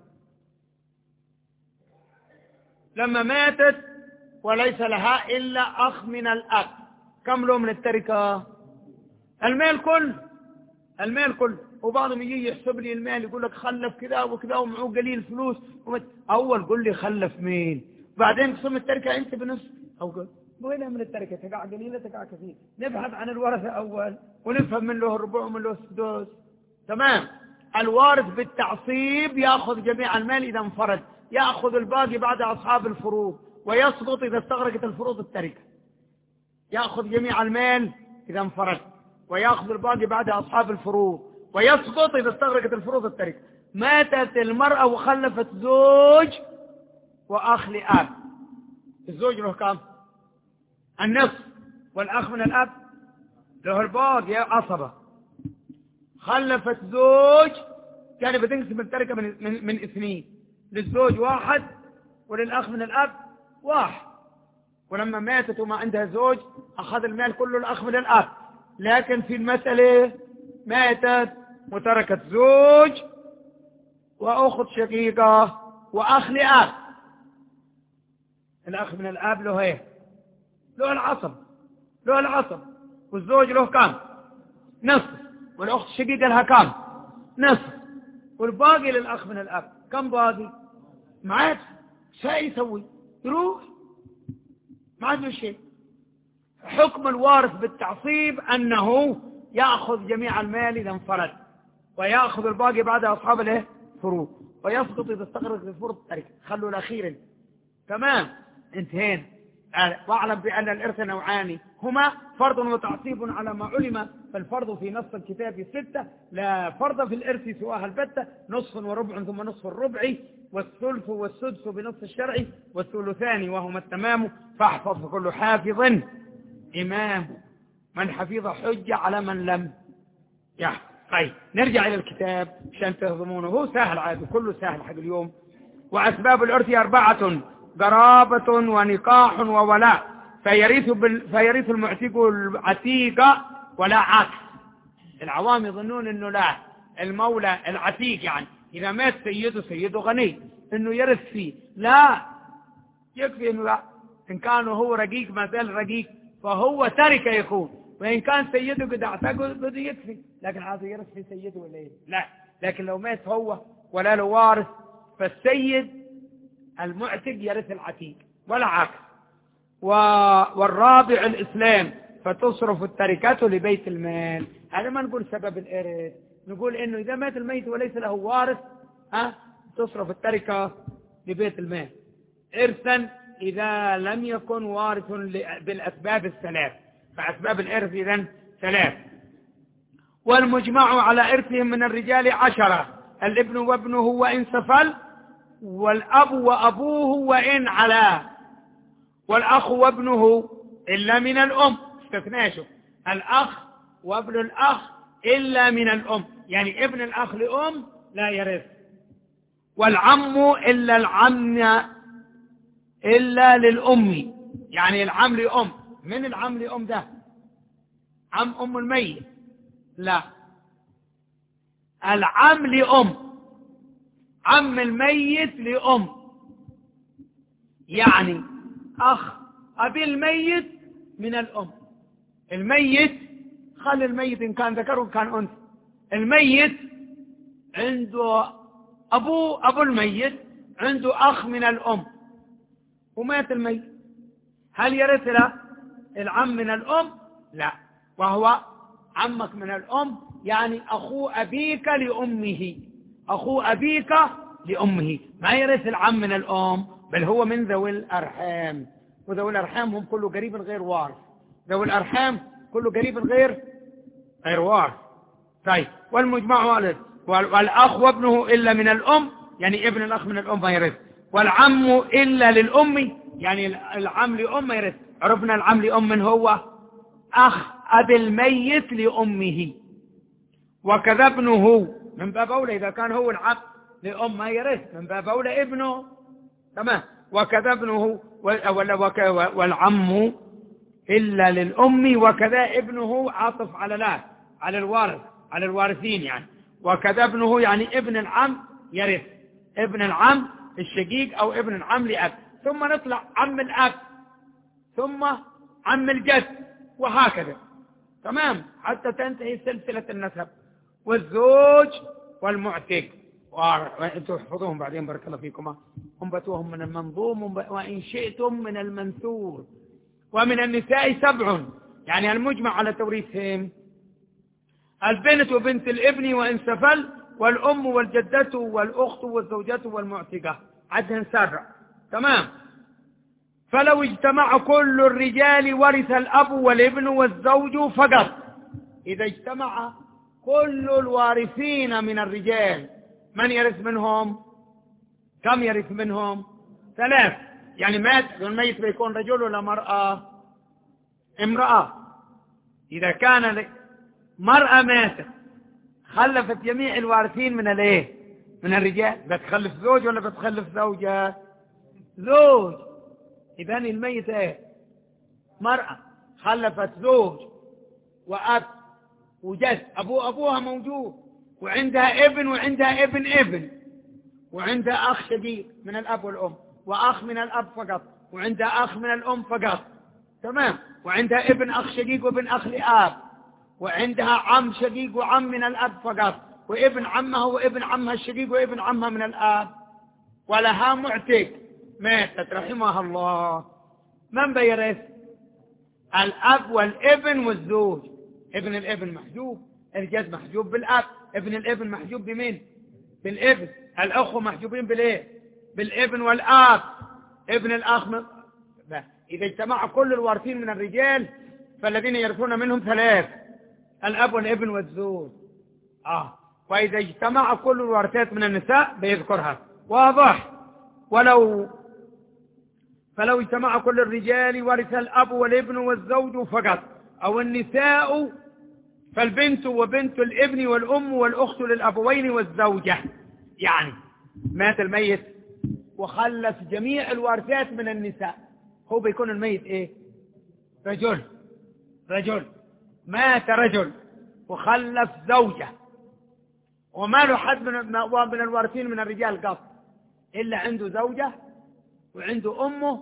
لما ماتت وليس لها إلا أخ من الأب كم له من التركة؟ المال كله المال كله. وبعضهم يجي يحسب لي المال يقول لك خلف كذا وكذا ومعه قليل فلوس. أول قل لي خلف مين بعدين قسم التركة أنت بنص أو قل وين من التركة تقع قليلة تقع كثير. نبحث عن الورثة أول ونفهم من له الربع ومن له السدس. تمام. الوارث بالتعصيب يأخذ جميع المال إذا انفرد يأخذ الباقي بعد أصحاب الفروض ويسقط إذا استغرقت الفروض التركة. يأخذ جميع المال إذا انفرد ويأخذ الباقي بعد أصحاب الفروض ويسقط إذا استغرقت الفروض التركة. ماتت المرأة وخلفت زوج وأخ لأب. الزوج له كم؟ النصف والأخ من الأب له الباقي عصبة. خلفت زوج كان بتنقسم التركة من, من, من اثنين للزوج واحد وللأخ من الأب واحد. ولما ماتت وما عندها زوج أخذ المال كله الأخ من الأب. لكن في المسألة ماتت وتركت زوج وأخت شقيقة وأخ لأب. الأخ من الأب له ايه؟ له العصب له العصب والزوج له كم؟ نصف. والأخت الشقيقة لها كم؟ نصف. والباقي للأخ من الأب كم باقي؟ ما عاد شيء يسوي يروح ما عاد شيء. حكم الوارث بالتعصيب أنه يأخذ جميع المال إذا انفرد ويأخذ الباقي بعد أصحاب الايه؟ فروض ويسقط إذا استغرق الفروض التركة. خلوا الأخير. تمام انتهينا. واعلم بأن الإرث نوعان هما فرض وتعصيب على ما علم، فالفرض في نص الكتاب ستة، لا فرض في الإرث سواها البتة، نصف وربع ثم نصف الربع، والثلث والسدس بنص الشرع، والثلثان وهما التمام، فاحفظ كل حافظ إمام، من حفظ حجة على من لم يحفظ. طيب نرجع إلى الكتاب عشان تهضمونه، هو سهل عادي، كله سهل حق اليوم. وأسباب الإرث أربعة: قرابة ونكاح وولاء، فيرث, بال... فيرث المعتق العتيق ولا عكس. العوام يظنون أنه لا، المولى العتيق يعني إذا مات سيده سيده غني أنه يرث فيه، لا، يكفي أنه لا، إن كان هو رقيق ما زال رقيق فهو تركه يكون، وإن كان سيده قد اعتقه بده يكفي، لكن عايز يرث في سيده ولا إيه؟ لا، لكن لو مات هو ولا له وارث فالسيد المعتق يرث العتيق ولا عكس. والرابع الإسلام، فتصرف التركات لبيت المال. هذا ما نقول سبب الإرث، نقول إنه إذا مات الميت وليس له وارث ها تصرف التركة لبيت المال إرثا إذا لم يكن وارث بالأسباب الثلاث، فأسباب الإرث إذن ثلاث. والمجمع على إرثهم من الرجال عشرة: الابن وابنه وإن سفل، والأب وأبوه وإن علا، والأخ وابنه إلا من الأم، استثناشه الأخ وابن الأخ إلا من الأم، يعني ابن الأخ لأم لا يرث، والعم إلا العم إلا للأم، يعني العم لأم. من العم لأم ده؟ عم أم الميت؟ لا، العم لأم، عم الميت لأم، يعني أخ أبي الميت من الأم. الميت خلي الميت إن كان ذكر وإن كان أنثى، الميت عنده أبو أبو الميت عنده أخ من الأم ومات الميت، هل يرث له العم من الأم؟ لا، وهو عمك من الأم، يعني أخو أبيك لأمه، أخو أبيك لأمه، ما يرث العم من الأم، بل هو من ذوي الأرحام، وذوي الأرحام هم كله قريب غير وارث، ذوي الأرحام كله قريب غير غير وارث. طيب، والمجمع عليه، والأخ وابنه إلا من الأم، يعني ابن الأخ من الأم ما يرث، والعم إلا للأم، يعني العم لأم ما يرث. عرفنا العم لأم من هو أخ أبي الميت لأمه، وكذا ابنه من باب أولى، إذا كان هو العم لأم ما يرث، من باب أولى ابنه، تمام. وكذا ابنه والعم إلا للأم، وكذا ابنه عاطف على لا على الوارث على الوارثين يعني، وكذا ابنه يعني ابن العم يرث، ابن العم الشقيق أو ابن العم لأب، ثم نطلع عم الأب، ثم عم الجد، وهكذا، تمام، حتى تنتهي سلسلة النسب. والزوج والمعتق، وانتم احفظوهم بعدين بارك الله فيكم، انبتوهم من المنظوم وإن شئتم من المنثور. ومن النساء سبع، يعني المجمع على توريثهم: البنت وبنت الابن وإن سفل، والأم والجدة والأخت والزوجة والمعتقة، عدهن سبع، تمام. فلو اجتمع كل الرجال ورث الأب والابن والزوج فقط. إذا اجتمع كل الوارثين من الرجال، من يرث منهم؟ كم يرث منهم؟ ثلاث، يعني مات الميت بيكون رجل ولا مرأة؟ امرأة. إذا كان مرأة ماتت خلفت جميع الوارثين من الايه؟ من الرجال، بتخلف زوج ولا بتخلف زوجة؟ زوج. إذن الميت ايه؟ مرأة خلفت زوج وأب وجد، أبو أبوها موجود، وعندها ابن وعندها ابن ابن، وعندها أخ شقيق من الأب والأم، وأخ من الأب فقط، وعندها أخ من الأم فقط، تمام، وعندها ابن أخ شقيق وابن أخ لأب، وعندها عم شقيق وعم من الأب فقط، وابن عمها وابن عمها الشقيق وابن عمها من الأب، ولها معتق ماتت رحمها الله، من بيرث؟ الأب والابن والزوج. ابن الابن محجوب، الجد محجوب بالأب، ابن الابن محجوب بمين؟ بالابن. الأخوة محجوبين بالإيه؟ بالابن والآب. ابن الأخ من... إذا اجتمع كل الوارثين من الرجال فالذين يرثون منهم ثلاث: الأب والابن والزوج. آه وإذا اجتمع كل الوارثات من النساء بيذكرها، واضح. ولو فلو اجتمع كل الرجال ورث الأب والابن والزوج فقط، أو النساء فالبنت وبنت الابن والأم والأخت للأبوين والزوجة. يعني مات الميت وخلف جميع الوارثات من النساء، هو بيكون الميت ايه؟ رجل رجل مات رجل وخلف زوجة، وما له حد من من الوارثين من الرجال قط، إلا عنده زوجة وعنده أمه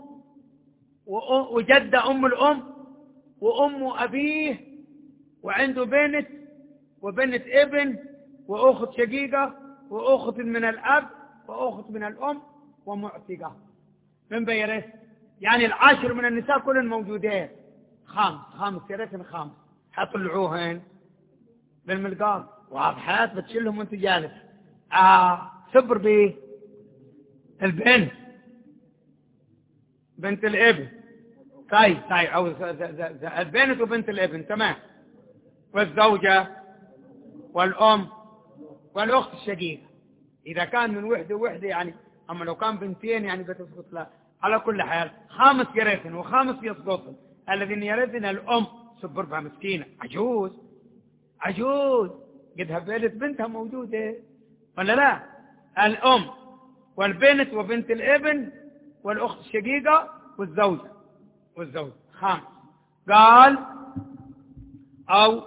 وجدة أم الأم وأم أبيه، وعنده بنت وبنت ابن وأخت شقيقة وأخت من الأب وأخت من الأم ومعتقة. من بيرث؟ يعني العاشر من النساء كلهم موجودين. خامس خامس يرثن خامس، حطلعوهن بالملقاط واضحات بتشيلهم وانت جالس. آه صبر بيه البنت بنت الابن. طيب طيب أو البنت وبنت الابن تمام، والزوجة والأم والأخت الشقيقة. إذا كان من وحدة وحدة يعني، أما لو كان بنتين يعني بتسقط لا. على كل حال خامس يرثن وخامس يسقطن. الذين يرثن الأم سبربها مسكينة عجوز عجوز قد هبلت بنتها موجودة ولا لا؟ الأم والبنت وبنت الابن والأخت الشقيقة والزوجة والزوج خامس. قال أو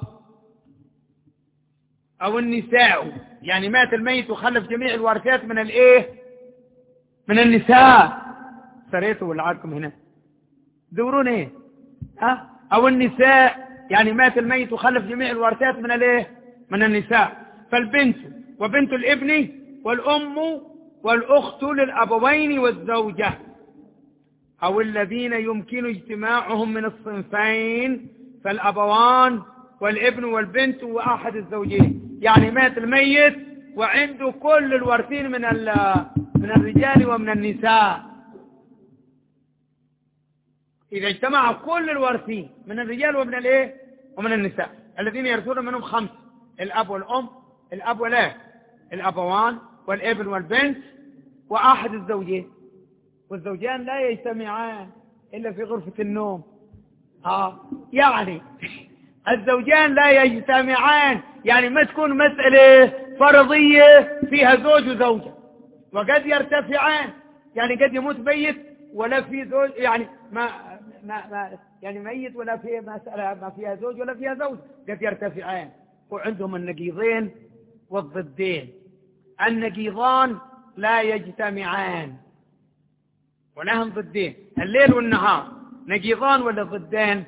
أو النساء، يعني مات الميت وخلف جميع الوارثات من الإيه؟ من النساء. سريتوا ولا عادكم هنا دورون إيه؟ ها؟ أو النساء، يعني مات الميت وخلف جميع الوارثات من الإيه؟ من النساء. فالبنت وبنت الابن والأم والأخت للأبوين والزوجة، أو الذين يمكن اجتماعهم من الصنفين، فالأبوان والابن والبنت وأحد الزوجين. يعني مات الميت وعنده كل الوارثين من من الرجال ومن النساء. إذا اجتمع كل الوارثين من الرجال ومن الايه ومن النساء، الذين يرثون منهم خمس: الأب والأم، الأب ولا الأبوان والابن والبنت وأحد الزوجين. والزوجان لا يجتمعان إلا في غرفة النوم. آه يعني الزوجان لا يجتمعان، يعني ما تكون مسألة فرضية فيها زوج وزوجة، وقد يرتفعان، يعني قد يموت ميت ولا في زوج، يعني ما, ما, ما يعني ميت ولا في مسألة ما فيها زوج ولا فيها زوج، قد يرتفعان. وعندهم النقيضين والضدين. النقيضان لا يجتمعان، ولهم ضدين: الليل والنهار. نقيضان ولا ضدين؟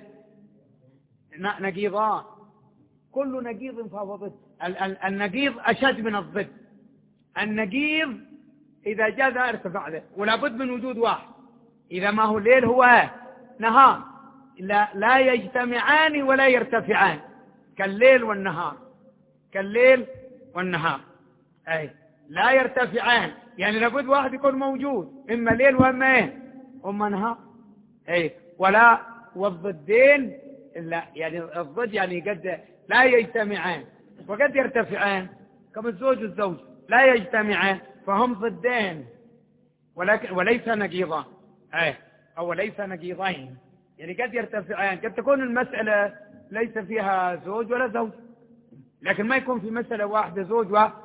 نقيضان. كل نقيض فهو ضد. النقيض أشد من الضد. النقيض إذا جاء ذا ارتفع ذا، ولا بد من وجود واحد. إذا ما هو ليل هو نهار، لا, لا يجتمعان ولا يرتفعان، كالليل والنهار. كالليل والنهار أي لا يرتفعان، يعني لابد واحد يكون موجود، إما ليل وإما إيه وإما نهار. أي ولا والضدين لا، يعني الضد يعني قد لا يجتمعان وقد يرتفعان، كما الزوج والزوج لا يجتمعان فهم ضدين، ولكن وليس نقيضان. أي أو ليس نقيضين، يعني قد يرتفعان. قد تكون المسألة ليس فيها زوج ولا زوج، لكن ما يكون في مسألة واحدة زوج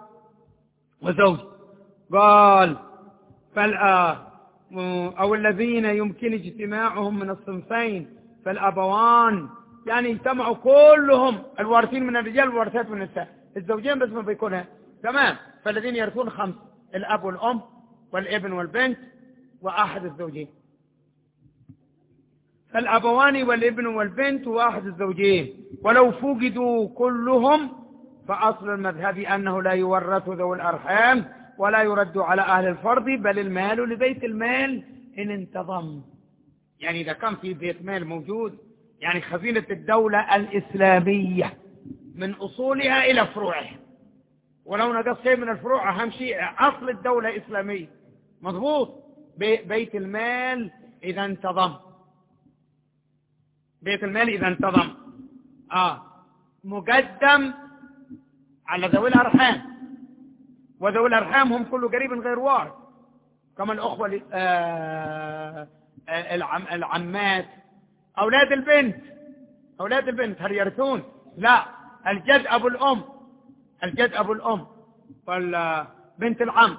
وزوج. قال فالآ أو الذين يمكن اجتماعهم من الصنفين، فالأبوان، يعني اجتمعوا كلهم الوارثين من الرجال والوارثات من النساء. الزوجين بس ما بيكونها تمام. فالذين يرثون خمس: الأب والأم والابن والبنت وأحد الزوجين. فالأبوان والابن والبنت وأحد الزوجين. ولو فقدوا كلهم فأصل المذهب أنه لا يورث ذوي الأرحام ولا يرد على أهل الفرض، بل المال لبيت المال إن انتظم. يعني إذا كان في بيت مال موجود، يعني خزينة الدولة الإسلامية من أصولها إلى فروعها، ولو نقص شيء من الفروع أهم شيء أصل الدولة إسلامية مضبوط، بيت المال إذا انتظم. بيت المال إذا انتظم آه مقدم على ذوي الأرحام، وذوي الأرحام هم كل قريب غير وارث، كما الأخوة آه العم العمات، أولاد البنت أولاد البنت هل يرثون؟ لا، الجد أبو الأم الجد أبو الأم والبنت العم،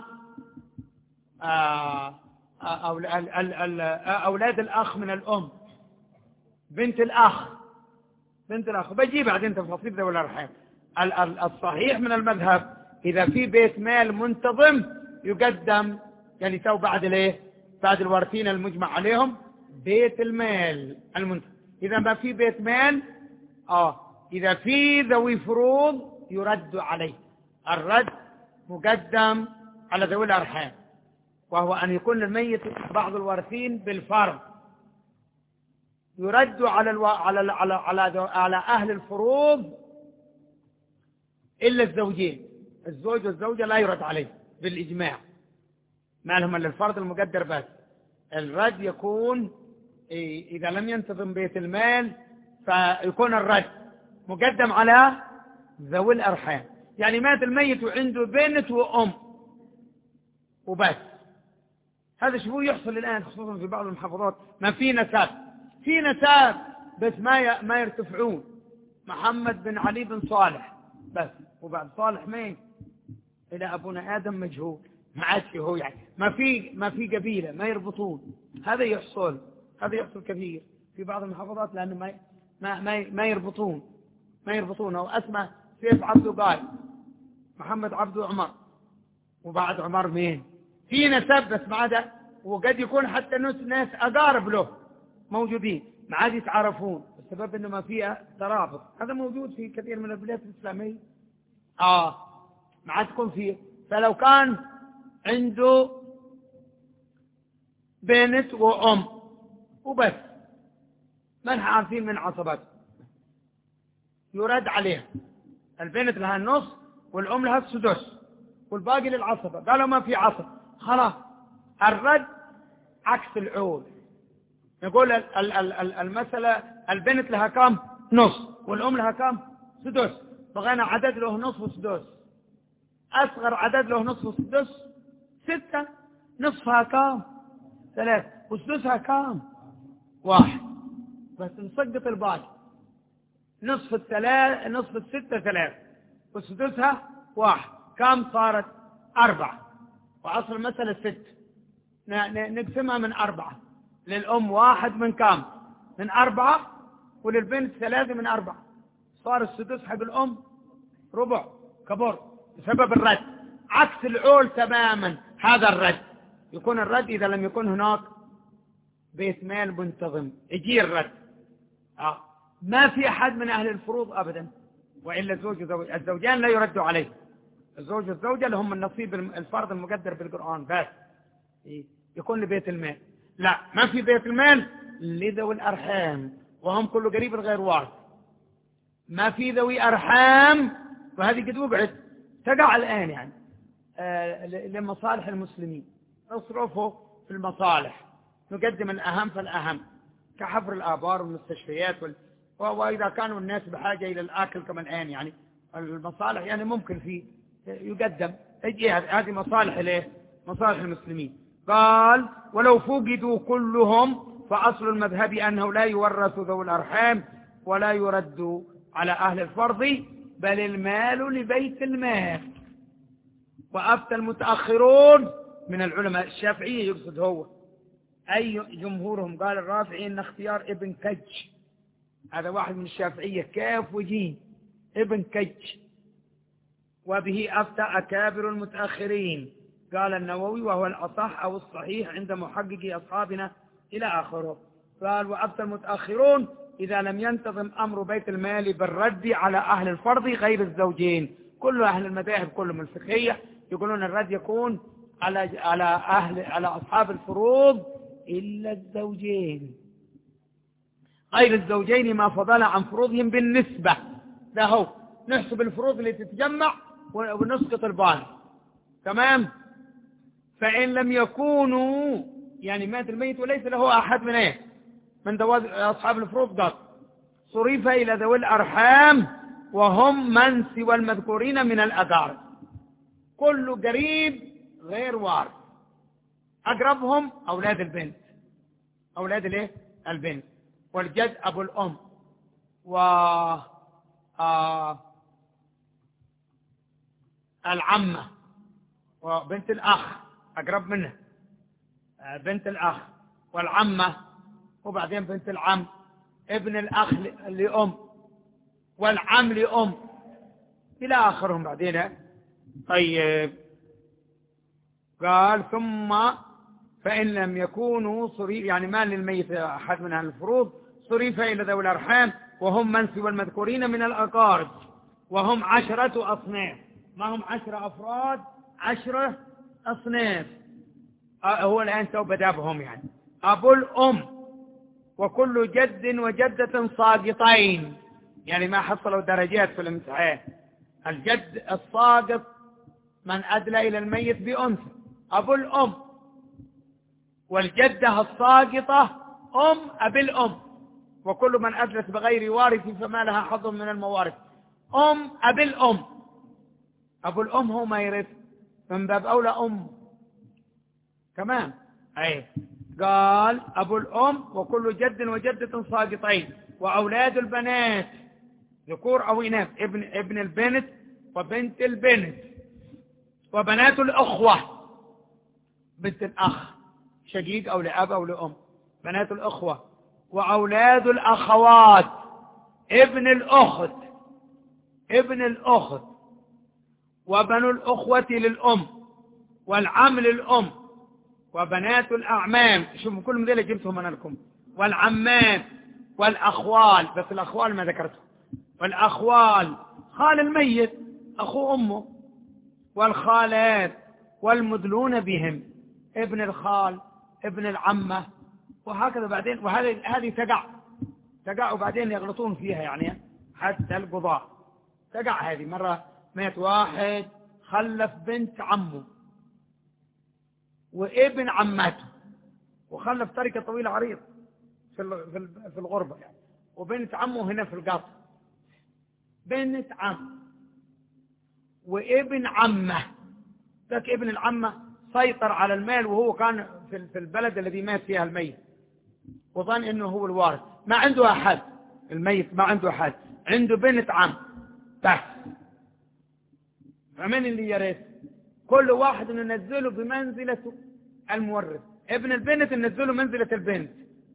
آه أولاد الأخ من الأم، بنت الأخ بنت الأخ بجي بعدين تفاصيل ذوي الأرحام. الصحيح من المذهب إذا في بيت مال منتظم يقدم، يعني تو بعد ليه بعد الوارثين المجمع عليهم بيت المال المنتظم. إذا ما في بيت مال آه إذا في ذوي فروض يرد عليه، الرد مقدم على ذوي الأرحام، وهو أن يكون الميت بعض الوارثين بالفرض، يرد على الو... على ال... على على على أهل الفروض إلا الزوجين، الزوج والزوجة لا يرد عليه بالإجماع، ما لهم إلا الفرض المقدر بس. الرد يكون إذا لم ينتظم بيت المال فيكون الرد مقدم على ذوي الأرحام. يعني مات الميت وعنده بنت وأم وبس، هذا شو يحصل الآن خصوصا في بعض المحافظات، ما في نساب في نساب بس ما ما يرتفعون، محمد بن علي بن صالح بس، وبعد صالح مين إلى أبونا آدم مجهول، ما عادش هو، يعني ما في ما في قبيلة ما يربطون. هذا يحصل هذا يحصل كثير في بعض المحافظات، لأنه ما ما ما, ما يربطون ما يربطون أو اسمه سيف عبد قال محمد عبد عمر، وبعد عمر مين في نسب بس ما عاد، وقد يكون حتى ناس ناس أقارب له موجودين ما عاد يتعرفون بسبب انه ما فيها ترابط. هذا موجود في كثير من البلاد الإسلامية اه ما عاد تكون فيه. فلو كان عنده بنت وأم وبس ما نحن عارفين من عصبات، يرد عليها، البنت لها النص والأم لها السدس والباقي للعصبة، قالوا ما في عصب خلاص. الرد عكس العول، يقول المسألة البنت لها كم نص والأم لها كم سدس، بغينا عدد له نصف وسدس، أصغر عدد له نصف وسدس ستة، نصفها كم ثلاث وسدسها كم واحد، بس نسقط الباقي، نصف الثلاث نصف الستة ثلاث وسدسها واحد، كم صارت أربعة، وأصل المسألة ست نقسمها من أربعة، للأم واحد من كام من أربعة وللبنت ثلاثة من أربعة، صار السدس حق الأم ربع كبر بسبب الرد، عكس العول تماما. هذا الرد يكون الرد إذا لم يكن هناك بيت مال منتظم، يجي الرد آه. ما في أحد من أهل الفروض أبدا، وإلا الزوج الزوجان لا يرد عليه، الزوج والزوجة لهم النصيب الفرض المقدر بالقرآن بس يكون لبيت المال. لا، ما في بيت المال لذوي الأرحام وهم كل قريب غير وارث، ما في ذوي أرحام، وهذه قد وقعت تقع الآن يعني آه لمصالح المسلمين، نصرفه في المصالح، نقدم الأهم فالأهم كحفر الآبار والمستشفيات وال... وإذا كانوا الناس بحاجة إلى الآكل كما الآن، يعني المصالح يعني ممكن في يقدم اجي هذه مصالح ليه مصالح المسلمين. قال ولو فقدوا كلهم فأصل المذهب أنه لا يورث ذو الأرحام ولا يرد على أهل الفرض، بل المال لبيت المال. وأفتى المتأخرون من العلماء الشافعية يقصد هو أي جمهورهم، قال الرافعي إن اختيار ابن كج، هذا واحد من الشافعية كاف وجيم ابن كج، وبه أفتى أكابر المتأخرين، قال النووي وهو الأصح أو الصحيح عند محققي أصحابنا إلى آخره. قال وأفتى المتأخرون إذا لم ينتظم أمر بيت المال بالرد على أهل الفرض غير الزوجين. كل أهل المذاهب كلهم الفقهية يقولون الرد يكون على على أهل على أصحاب الفروض إلا الزوجين، غير الزوجين ما فضل عن فروضهم بالنسبة، ده هو نحسب الفروض اللي تتجمع ونسقط الباقي تمام. فإن لم يكونوا يعني مات الميت وليس له أحد من ايه من أصحاب الفروض قط، صرف إلى ذوي الأرحام وهم من سوى المذكورين من الأقارب. كل قريب غير وارث، أقربهم أولاد البنت، أولاد الايه البنت، والجد أبو الأم، و آه العمة وبنت الأخ أقرب منه، بنت الأخ والعمة، وبعدين بنت العم، ابن الأخ لأم، والعم لأم، إلى آخرهم بعدين. طيب قال ثم فإن لم يكونوا صريف، يعني ما للميت أحد من الفروض، صرف إلى ذوي الأرحام وهم من سوى المذكورين من الأقارب، وهم عشرة أصناف. ما هم عشرة أفراد، عشرة أصناف. هو الآن تو بدأ بهم، يعني أبو الأم وكل جد وجدة ساقطين، يعني ما حصلوا درجات في الامتحان. الجد الساقط من أدلى إلى الميت بأنثى، أبو الأم، والجدة الساقطة أم أبي الأم، وكل من أدلت بغير وارث فما لها حظ من الموارث. أم أبي الأم، أبو الأم هو ما يرث، من باب أولى أم كمان. أي قال أبو الأم وكل جد وجدة ساقطين، وأولاد البنات ذكور أو إناث، ابن ابن البنت وبنت البنت، وبنات الأخوة، بنت الأخ شقيق أو لأب أو لأم، بنات الأخوة، وأولاد الأخوات، ابن الأخت ابن الأخت، وبنو الأخوة للأم، والعم للأم، وبنات الأعمام، شوفوا كل ذلك جبتهم أنا لكم، والعمات، والأخوال، بس الأخوال ما ذكرته، والأخوال خال الميت أخو أمه، والخالات، والمدلون بهم، ابن الخال، ابن العمة، وهكذا بعدين. وهذه هذه تقع تقع وبعدين يغلطون فيها، يعني حتى القضاء تقع هذه. مرة مات واحد خلف بنت عمه وابن عمته، وخلف تركة طويلة عريض في في الغربة يعني، وبنت عمه هنا في القصر، بنت عم وابن عمه. ذاك ابن العمة سيطر على المال، وهو كان في البلد الذي مات فيها الميت، وظن انه هو الوارث، ما عنده احد، الميت ما عنده احد، عنده بنت عم بس. فمن اللي يرث؟ كل واحد ننزله بمنزلة المورث. ابن البنت ننزله منزلة البنت،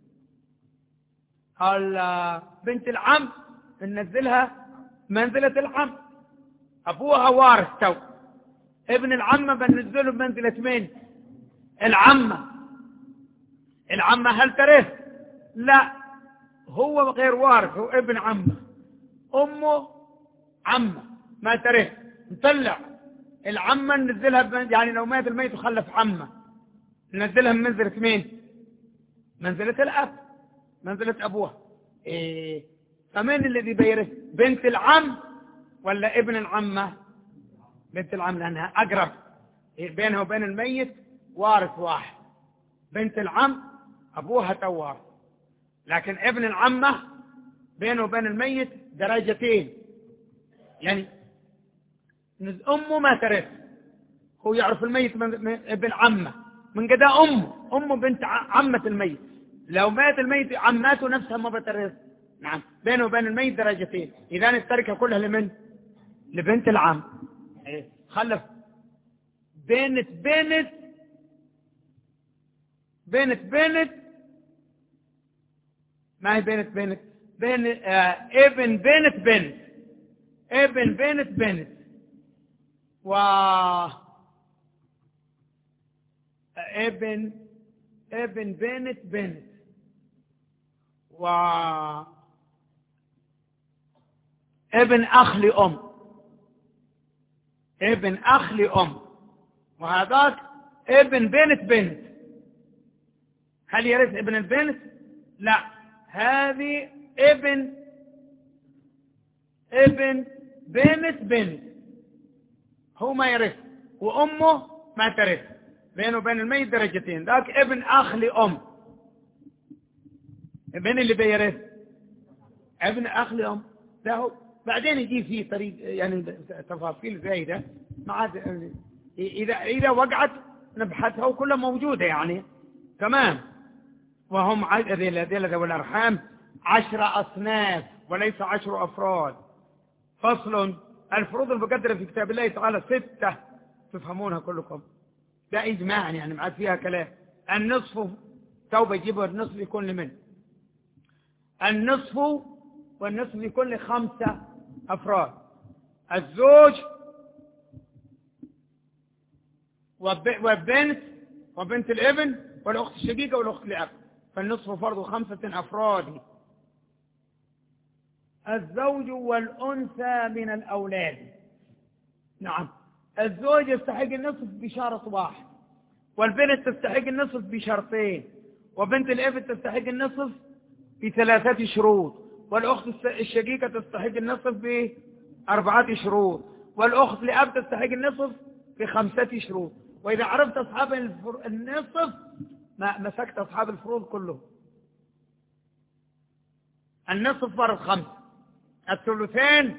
بنت العم ننزلها منزلة العم، ابوها وارث تو. ابن العمة بننزله بمنزلة مين؟ العمة. العمة هل ترث؟ لا، هو غير وارث، هو ابن عمه، امه عمه ما ترث. نطلع العمة ننزلها، يعني لو مات الميت وخلف عمه ننزلها من منزلة مين؟ منزلة الأب، منزلة أبوها. إيه؟ فمن الذي بيرث؟ بنت العم ولا ابن العمة؟ بنت العم، لأنها أقرب، بينها وبين الميت وارث واحد. بنت العم أبوها توارث، لكن ابن العمة بينه وبين الميت درجتين، يعني أمه ما ترث، هو يعرف الميت من ابن عمه من قد أمه، أمه بنت عمة الميت. لو مات الميت عماته نفسها ما بترث. نعم، بينه وبين الميت درجتين. إذا التركة كلها لمن؟ لبنت العم. خلف بنت بنت بنت بنت ما هي بنت بنت بنت آه ابن بنت بنت ابن بنت بنت و ابن ابن بنت بنت و ابن أخ لأم، ابن أخ لأم، وهذاك ابن بنت بنت. هل يرث ابن البنت؟ لا، هذه ابن ابن بنت بنت، هو ما يرث، وأمه ما ترث، بينه وبين الميت درجتين. ذاك ابن أخ لأم. ابن اللي بيرث ابن أخ لأم له. بعدين يجي فيه طريق يعني تفاصيل زايدة مع إذا إذا وقعت نبحثها وكلها موجودة يعني. تمام. وهم ذيل ذوي الأرحام عشر أصناف وليس عشر أفراد. فصل: الفروض المقدرة في كتاب الله تعالى ستة، تفهمونها كلكم، ده إجماعا يعني معاد فيها كلام. النصف توبة يجيبه النصف يكون لمن؟ النصف والنصف يكون لخمسة أفراد: الزوج والبنت وبنت الابن والأخت الشقيقة والأخت الأب، فالنصف فرض خمسة أفراد. الزوج والأنثى من الأولاد. نعم، الزوج يستحق النصف بشرط واحد، والبنت تستحق النصف بشرطين، وبنت الابن تستحق النصف بثلاثة شروط، والأخت الشقيقة تستحق النصف بأربعة شروط، والأخت لأب تستحق النصف بخمسة شروط. وإذا عرفت أصحاب النصف ما مسكت أصحاب الفروض كلهم. النصف فرض خمسة. الثلثين،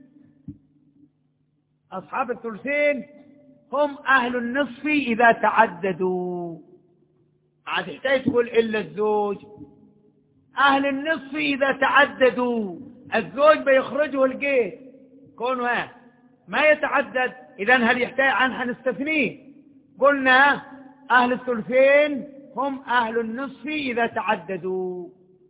أصحاب الثلثين هم أهل النصف إذا تعددوا. عاد يحتاج تقول إلا الزوج. أهل النصف إذا تعددوا، الزوج بيخرجه الجيش كونه ما يتعدد، إذن هل يحتاج عن هنستثنيه؟ قلنا أهل الثلثين هم أهل النصف إذا تعددوا.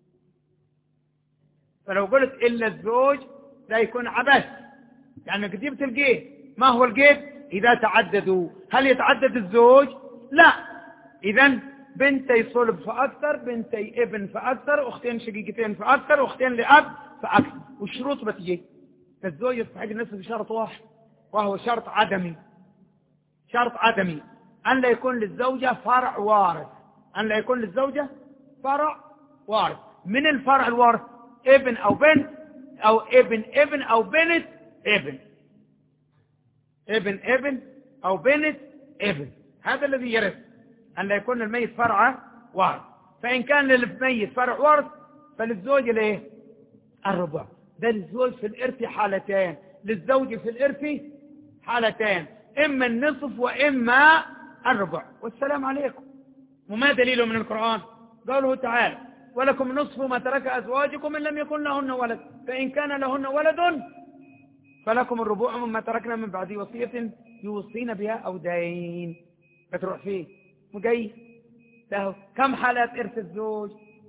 فلو قلت إلا الزوج لا يكون عبث، يعني جبت الجيد. ما هو الجيد؟ إذا تعددوا. هل يتعدد الزوج؟ لا. إذن بنتي صلب فأكثر، بنتي ابن فأكثر، أختين شقيقتين فأكثر، أختين لأب فأكثر. والشروط بتجي. الزوج يستحق النصف بشرط واحد، وهو شرط عدمي. شرط عدمي أن لا يكون للزوجة فرع وارث. أن لا يكون للزوجة فرع وارث. من الفرع الوارث؟ ابن أو بنت، أو ابن ابن أو بنت ابن. ابن ابن أو بنت ابن، هذا الذي يرث. أن لا يكون الميت فرع وارث. فإن كان للميت فرع وارث فللزوج ليه؟ الربع. ده للزوج في الإرث حالتين، للزوج في الإرث حالتين، إما النصف وإما الربع. والسلام عليكم. وما دليله من القرآن؟ قوله تعالى: ولكم نصف ما ترك أزواجكم إن لم يكن لهن ولد، فإن كان لهن ولد فلكم الربع مما تركنا من بعد وصية يوصين بها أو دين. فتروح فيه مجي له كم حالات إرث الزوج؟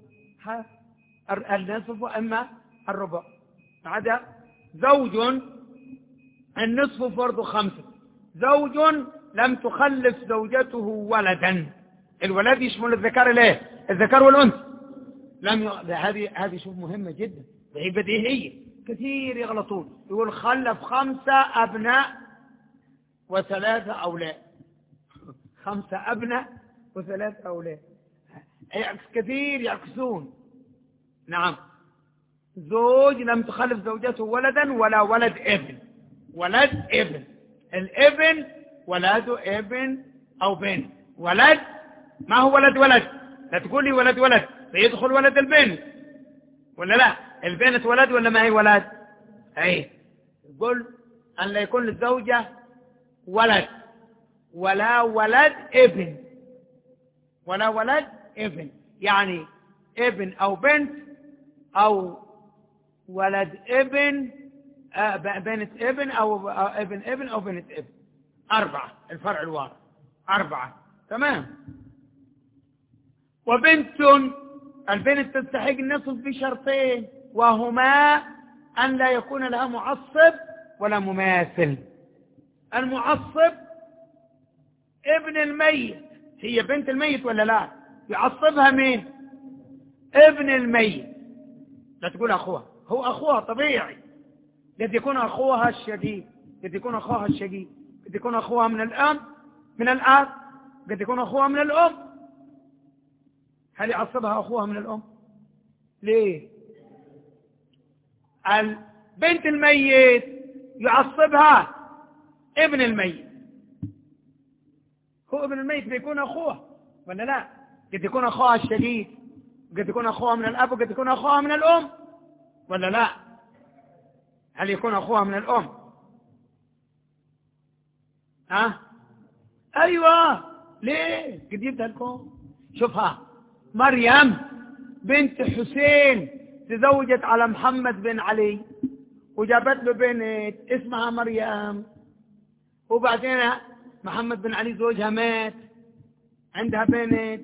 النصف وإما الربع. عدا زوج النصف فرض خمسة. زوج لم تخلف زوجته ولدا. الولد يشمل الذكر ليه؟ الذكر والأنثى. لم ي... هذه هذه شوف مهمة جدا، هي بديهية. كثير يغلطون، يقول خلف خمسة أبناء وثلاثة أولاد. خمسة أبناء وثلاثة أولاد، يعكس كثير يعكسون. نعم، زوج لم تخلف زوجته ولدا ولا ولد ابن. ولد ابن، الابن ولاده ابن أو بنت. ولد ما هو ولد ولد، لا تقول لي ولد ولد فيدخل ولد البنت ولا لا؟ البنت ولد ولا ما هي ولد؟ أي قل أن لا يكون للزوجة ولد ولا ولد ابن، ولا ولد ابن، يعني ابن أو بنت أو ولد ابن، آه بنت ابن أو آه ابن ابن أو بنت ابن. أربعة الفرع الوارث، أربعة. تمام. وبنت، البنت تستحق النصف بشرطين، وهما أن لا يكون لها معصب ولا مماثل. المعصب ابن الميت، هي بنت الميت ولا لا؟ يعصبها مين؟ ابن الميت. لا تقول أخوها، هو أخوها طبيعي. قد يكون أخوها الشقيق، قد يكون أخوها الشقيق، قد يكون أخوها من الأم من الأب، قد يكون أخوها من الأم. هل يعصبها أخوها من الأم؟ ليه؟ البنت الميت يعصبها ابن الميت. هو ابن الميت بيكون أخوها ولا لا؟ قد يكون أخوها الشقيق، قد يكون أخوها من الأب، وقد يكون أخوها من الأم. ولا لا؟ هل يكون أخوها من الأم؟ ها؟ أيوة. ليه؟ جديدة لكم. شوفها، مريم بنت حسين تزوجت على محمد بن علي وجابت له بنت اسمها مريم، وبعدين محمد بن علي زوجها مات، عندها بنت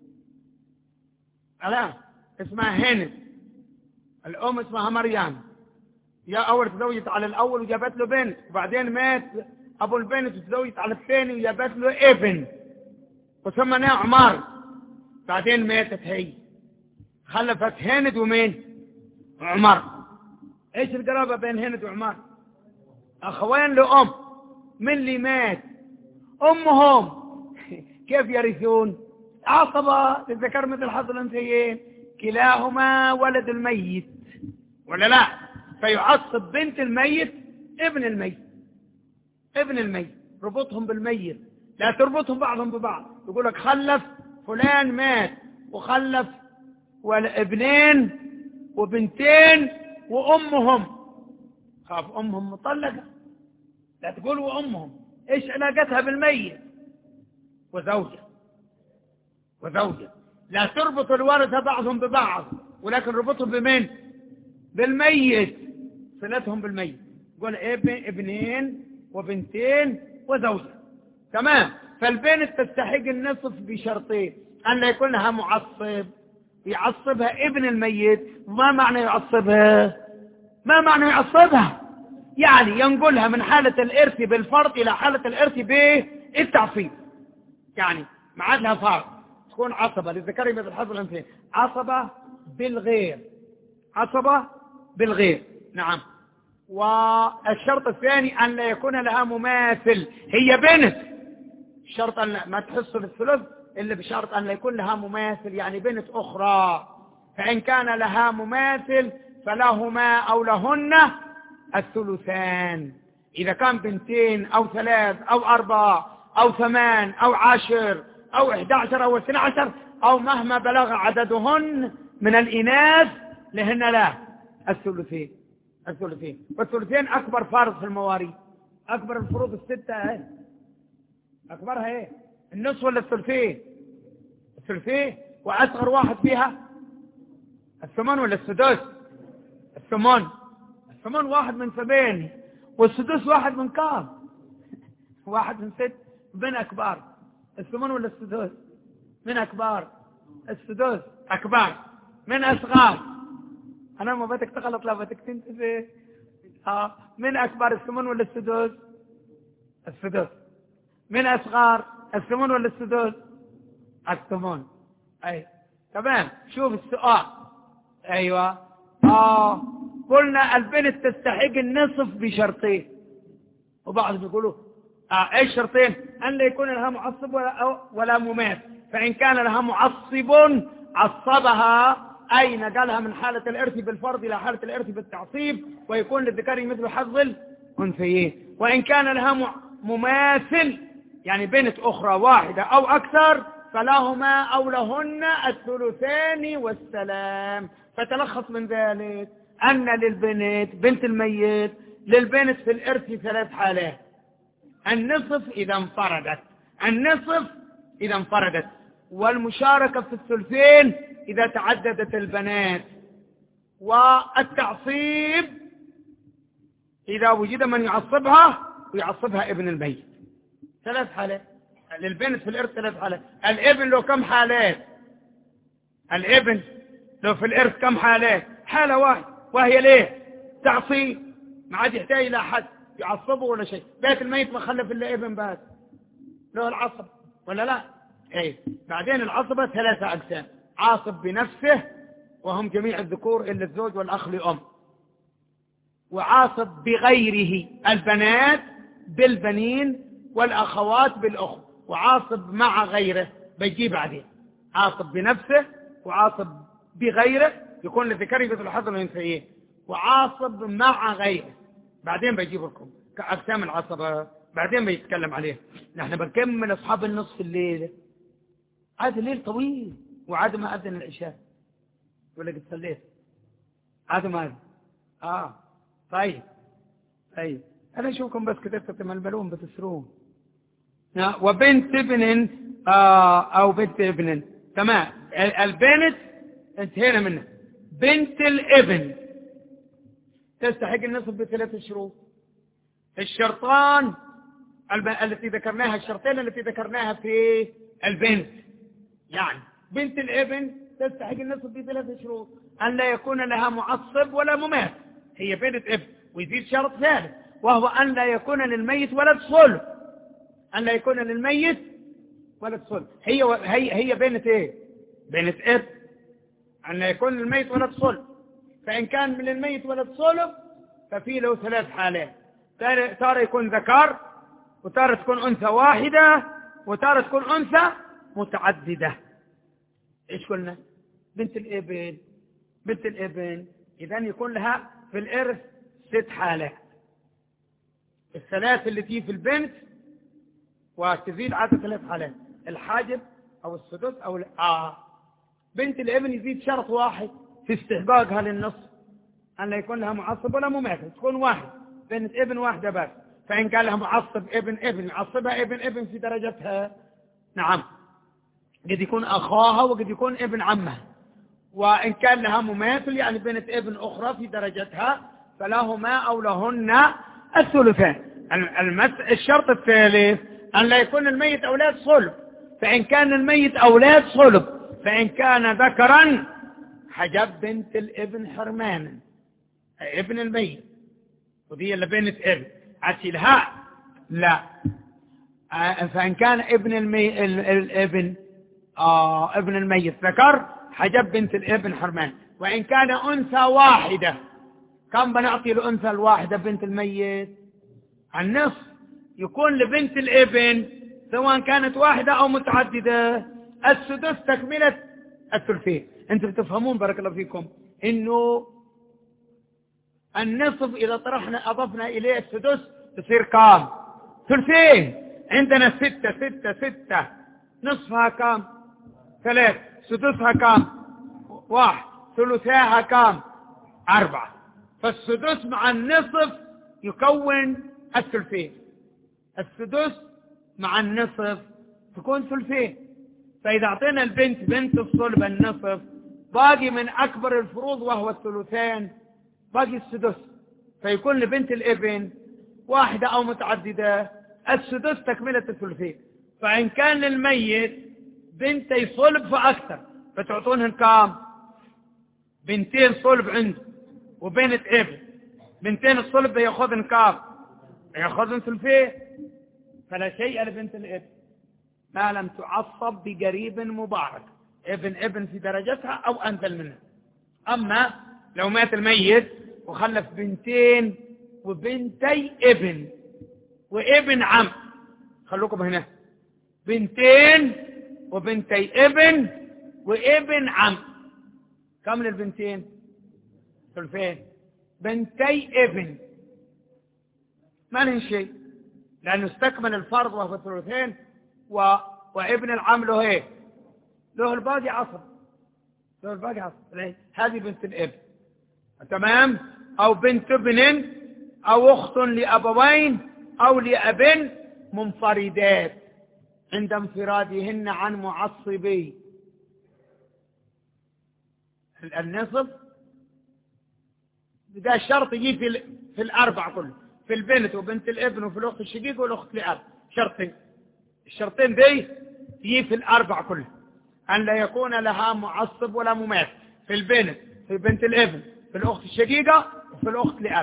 ألا اسمها هند، الأم اسمها مريم. يا أول تزوجت على الأول وجابت له بنت، وبعدين مات أبو البنت وتزوجت على الثاني وجابت له ابن وسمناه عمار. بعدين ماتت هي، خلفت هند ومين؟ عمر. ايش القرابة بين هند وعمر؟ أخوين لأم. من اللي مات؟ أمهم. كيف يرثون؟ عصبة للذكر مثل حظ الأنثيين، كلاهما ولد الميت ولا لا؟ فيعصب بنت الميت ابن الميت، ابن الميت، ربطهم بالميت، لا تربطهم بعضهم ببعض. يقول لك خلف فلان مات وخلف ابنين وبنتين وأمهم، خاف أمهم مطلقة، لا تقول وأمهم. إيش علاقتها بالميت؟ وزوجة، وزوجة، لا تربط الورثة بعضهم ببعض، ولكن ربطهم بمن؟ بالميت، صلتهم بالميت. يقول ابن ابنين وبنتين وزوجة. تمام. فالبنت تستحق النصف بشرطين: أن لا يكون لها معصب يعصبها ابن الميت. ما معنى يعصبها؟ ما معنى يعصبها؟ يعني ينقلها من حالة الإرث بالفرض إلى حالة الإرث بالتعصيب، يعني ما عاد لها فرض، تكون عصبة للذكر مثل حظ الأنثيين، عصبة بالغير، عصبة بالغير. نعم. والشرط الثاني أن لا يكون لها مماثل. هي بنت، الشرط أن ما تحصل الثلث إلا بشرط أن لا يكون لها مماثل، يعني بنت أخرى. فإن كان لها مماثل فلهما أو لهن الثلثان. إذا كان بنتين أو ثلاث أو أربع أو ثمان أو عشر أو إحدى عشر أو اثنى عشر أو مهما بلغ عددهن من الإناث لهن لا الثلثين. الثلثين والثلثين أكبر فارض في المواريث. أكبر الفروض الستة هاي أكبرها إيه؟ النصف ولا الثلثين؟ الثلثين. وأصغر واحد فيها الثمن ولا السدس؟ الثمن. الثمن واحد من سبعين، والسدس واحد من كام؟ واحد من ست. من أكبر الثمن ولا السدس؟ من أكبر؟ السدس أكبر. من أصغر؟ أنا ما بدك تغلط، لا بدك تنتبه. آه. من أكبر الثمن ولا السدس؟ السدس. من أصغر الثمن ولا السدس؟ الثمن. أي تمام. شوف السؤال. أيوة. آه قلنا البنت تستحق النصف بشرطين، وبعضهم يقولوا آه ايش شرطين؟ أن لا يكون لها معصب ولا, ولا مماثل. فإن كان لها معصب عصبها، أي نقلها من حالة الإرث بالفرض إلى حالة الإرث بالتعصيب، ويكون للذكر مثل حظ الأنثيين. وإن كان لها مماثل، يعني بنت أخرى واحدة أو أكثر، فلهما أو لهن الثلثان والسلام. فتلخص من ذلك أن للبنت بنت الميت للبنت في الإرث ثلاث حالات: النصف إذا انفردت، النصف إذا انفردت، والمشاركة في الثلثين إذا تعددت البنات، والتعصيب إذا وجد من يعصبها ويعصبها ابن الميت. ثلاث حالات للبنت في الإرث، ثلاث حالات. الابن له كم حالات؟ الابن له في الإرث كم حالات؟ حالة واحدة، وهي ليه؟ تعصيب. ما عاد يحتاج إلى حد يعصبه ولا شيء. بيت الميت ما خلف إلا ابن بس له العصب ولا لا؟ ايه. بعدين العصبة ثلاثة أقسام: عاصب بنفسه وهم جميع الذكور إلا الزوج والأخ لأم، وعاصب بغيره البنات بالبنين والأخوات بالأخوة، وعاصب مع غيره بيجي بعدين. عاصب بنفسه وعاصب بغيره يكون للذكر مثل حظ الأنثيين، وعاصب مع غيره بعدين بيجيب لكم كأقسام العصبة، بعدين بيتكلم عليه. نحن بنكمل أصحاب النصف الليل، عاد الليل طويل، وعاد ما أذن العشاء ولا قد صليت، عاد ما أذن. اه طيب طيب انا اشوفكم بس كده تتململون بتسرون. آه. وبنت ابن آه او بنت ابن. تمام. البنت انتهينا منها. بنت الابن تستحق النصف بثلاث شروط. الشرطان التي ذكرناها، الشرطين التي ذكرناها في البنت، يعني بنت الابن تستحق النصف بثلاث شروط: أن لا يكون لها معصب ولا ممات، هي بنت ابن. ويزيد شرط ثالث وهو أن لا يكون للميت ولد صلب، أن لا يكون للميت ولد صلب. هي هي هي بنت ايه؟ بنت ابن. أن لا يكون للميت ولد صلب، فإن كان من الميت ولد صلب ففي له ثلاث حالات: تارة يكون ذكر، وتارة تكون أنثى واحدة، وتارة تكون أنثى متعددة. إيش قلنا؟ بنت الابن. بنت الابن إذن يكون لها في الإرث ست حالات: الثلاث اللي فيه في البنت، وتزيد عدد ثلاث حالات: الحاجب أو السدس أو آه. بنت الابن يزيد شرط واحد في استحقاقها للنصف: أن لا يكون لها معصب ولا مماثل، تكون واحد، بنت ابن واحدة بس. فإن كان لها معصب ابن ابن يعصبها ابن ابن في درجتها، نعم، قد يكون أخاها وقد يكون ابن عمها. وإن كان لها مماثل يعني بنت ابن أخرى في درجتها فلهما أو لهن الثلثان. الشرط الثالث: أن لا يكون الميت أولاد صلب، فإن كان الميت أولاد صلب فإن كان ذكرا حجب بنت الابن حرمانا، ابن الميت، ودي اللي بنت ابن عسلها لا. فإن كان ابن المي... الابن آه ابن الميت ذكر حجب بنت الابن حرمان. وإن كان أنثى واحدة، كم بنعطي الأنثى الواحدة بنت الميت؟ النصف. يكون لبنت الابن سواء كانت واحدة أو متعددة السدس تكملة الثلثين. أنتم تفهمون بارك الله فيكم إنه النصف إذا طرحنا أضفنا إليه السدس تصير كام؟ ثلثين. عندنا ستة ستة ستة، نصفها كام؟ ثلاث. سدسها كام؟ واحد. ثلثاها كام؟ أربعة. فالسدس مع النصف يكون الثلثين. السدس مع النصف تكون ثلثين. فإذا أعطينا البنت بنت الصلب النصف، باقي من أكبر الفروض وهو الثلثين، باقي السدس. فيكون لبنت الابن واحدة أو متعددة السدس تكملة الثلثين. فإن كان للميت بنتي صلب فأكثر فتعطونهن كام؟ بنتين صلب عنده وبنت ابن. بنتين الصلب يأخذن كام؟ يأخذن ثلثين. فلا شيء لبنت الابن ما لم تعصب بقريب مبارك، ابن ابن في درجتها أو أنزل منها. أما لو مات الميت وخلف بنتين وبنتي ابن وابن عم، خلوكم هنا، بنتين وبنتي ابن وابن عم، كم للبنتين؟ ثلثين. بنتي ابن ما لهن شيء لأنه استكمل الفرض وهو الثلثين، و... وابن العم له ايه؟ له الباقي عصر، له الباقي عصر. هذه بنت الابن، تمام؟ أو بنت ابن أو أخت لأبوين أو لأب منفردات عند انفرادهن عن معصبي. النصف ده الشرط يجي في في الأربع كله، في البنت وبنت الابن وفي الأخت الشقيق والأخت لأب، شرطين. الشرطين دي يجي في الأربع كله: أن لا يكون لها معصب ولا مماثل في البنت، في بنت الابن، في الأخت الشقيقة، وفي الأخت لأب.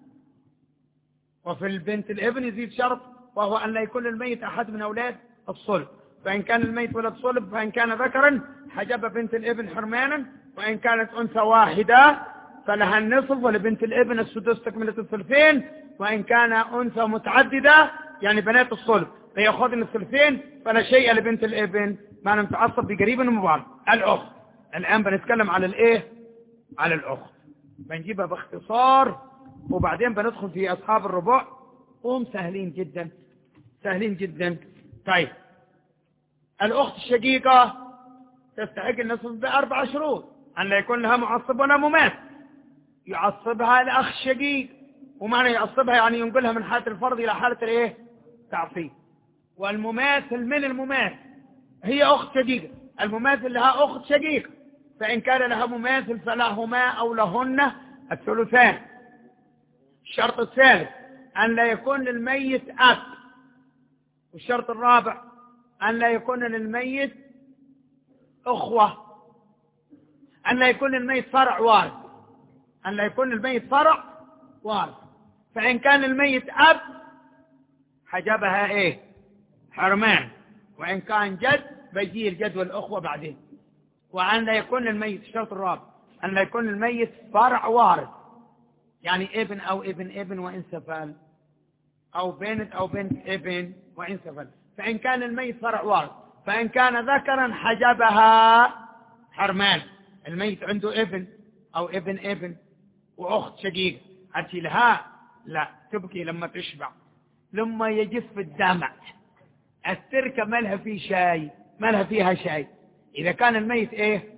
وفي البنت الابن يزيد شرط وهو أن لا يكون الميت أحد من أولاد الصلب، فإن كان الميت ولد صلب فإن كان ذكرا حجب بنت الابن حرمانا، وإن كانت أنثى واحدة فلها النصف ولبنت الابن السدس تكملة الثلثين، وإن كان أنثى متعددة يعني بنات الصلب فيأخذن الثلثين فلا شيء لبنت الابن ما لم تعصب بقريب مبارك. الأخت الآن بنتكلم على الإيه؟ على الأخت، بنجيبها باختصار وبعدين بندخل في أصحاب الربع هم سهلين جدا، سهلين جدا. طيب الأخت الشقيقة تستحق النصف بأربع شروط: أن لا يكون لها معصب ولا مماثل، يعصبها الأخ الشقيق، ومعنى يعصبها يعني ينقلها من حالة الفرض إلى حالة الإيه؟ تعصيب. والمماثل من المماثل هي أخت شقيقة، المماثل لها أخت شقيقة، فإن كان لها مماثل فلهما أو لهن الثلثان. الشرط الثالث أن لا يكون للميت أب. والشرط الرابع أن لا يكون للميت أخوة، أن لا يكون للميت فرع وارث، أن لا يكون للميت فرع وارث. فإن كان الميت أب حجبها إيه؟ حرمان. وإن كان جد بيجي الجد والأخوة بعدين. وأن لا يكون للميت، الشرط الرابع أن لا يكون للميت فرع وارث، يعني ابن أو ابن ابن وإن سفل، أو بنت أو بنت ابن وإن سفل. فإن كان الميت فرع وارث، فإن كان ذكرا حجبها حرمان. الميت عنده ابن أو ابن ابن وأخت شقيقة، هتشيلها؟ لا، تبكي لما تشبع، لما يجف الدمع. التركة ما لها فيه شاي، ما لها فيها شاي. إذا كان الميت إيه؟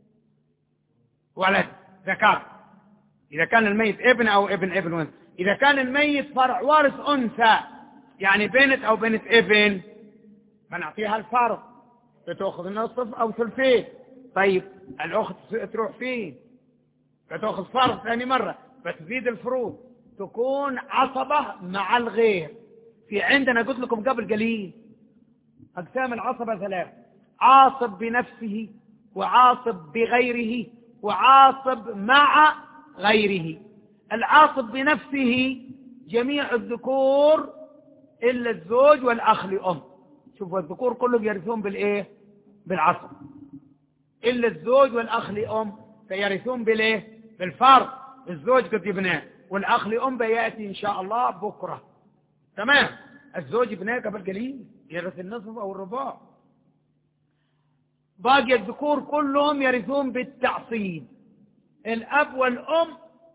ولد ذكر، إذا كان الميت ابن أو ابن ابن وانثى. إذا كان الميت فرع وارث أنثى، يعني بنت أو بنت ابن، فنعطيها الفرض، فتأخذ النصف أو ثلثين. طيب الأخت تروح فيه فتأخذ فرض ثاني مرة، فتزيد الفروض، تكون عصبة مع الغير. في عندنا قلت لكم قبل قليل أقسام العصبة ثلاث: عاصب بنفسه، وعاصب بغيره، وعاصب مع غيره. العاصب بنفسه جميع الذكور إلا الزوج والأخ لأم. شوفوا الذكور كلهم يرثون بالإيه؟ بالعصب، إلا الزوج والأخ لأم فيرثون بالإيه؟ بالفرض. الزوج قد ابناه، والأخ لأم بيأتي إن شاء الله بكرة. تمام؟ الزوج ابناه قبل قليل يرث النصف أو الرباع. باقي الذكور كلهم يرثون بالتعصيب. الأب والأم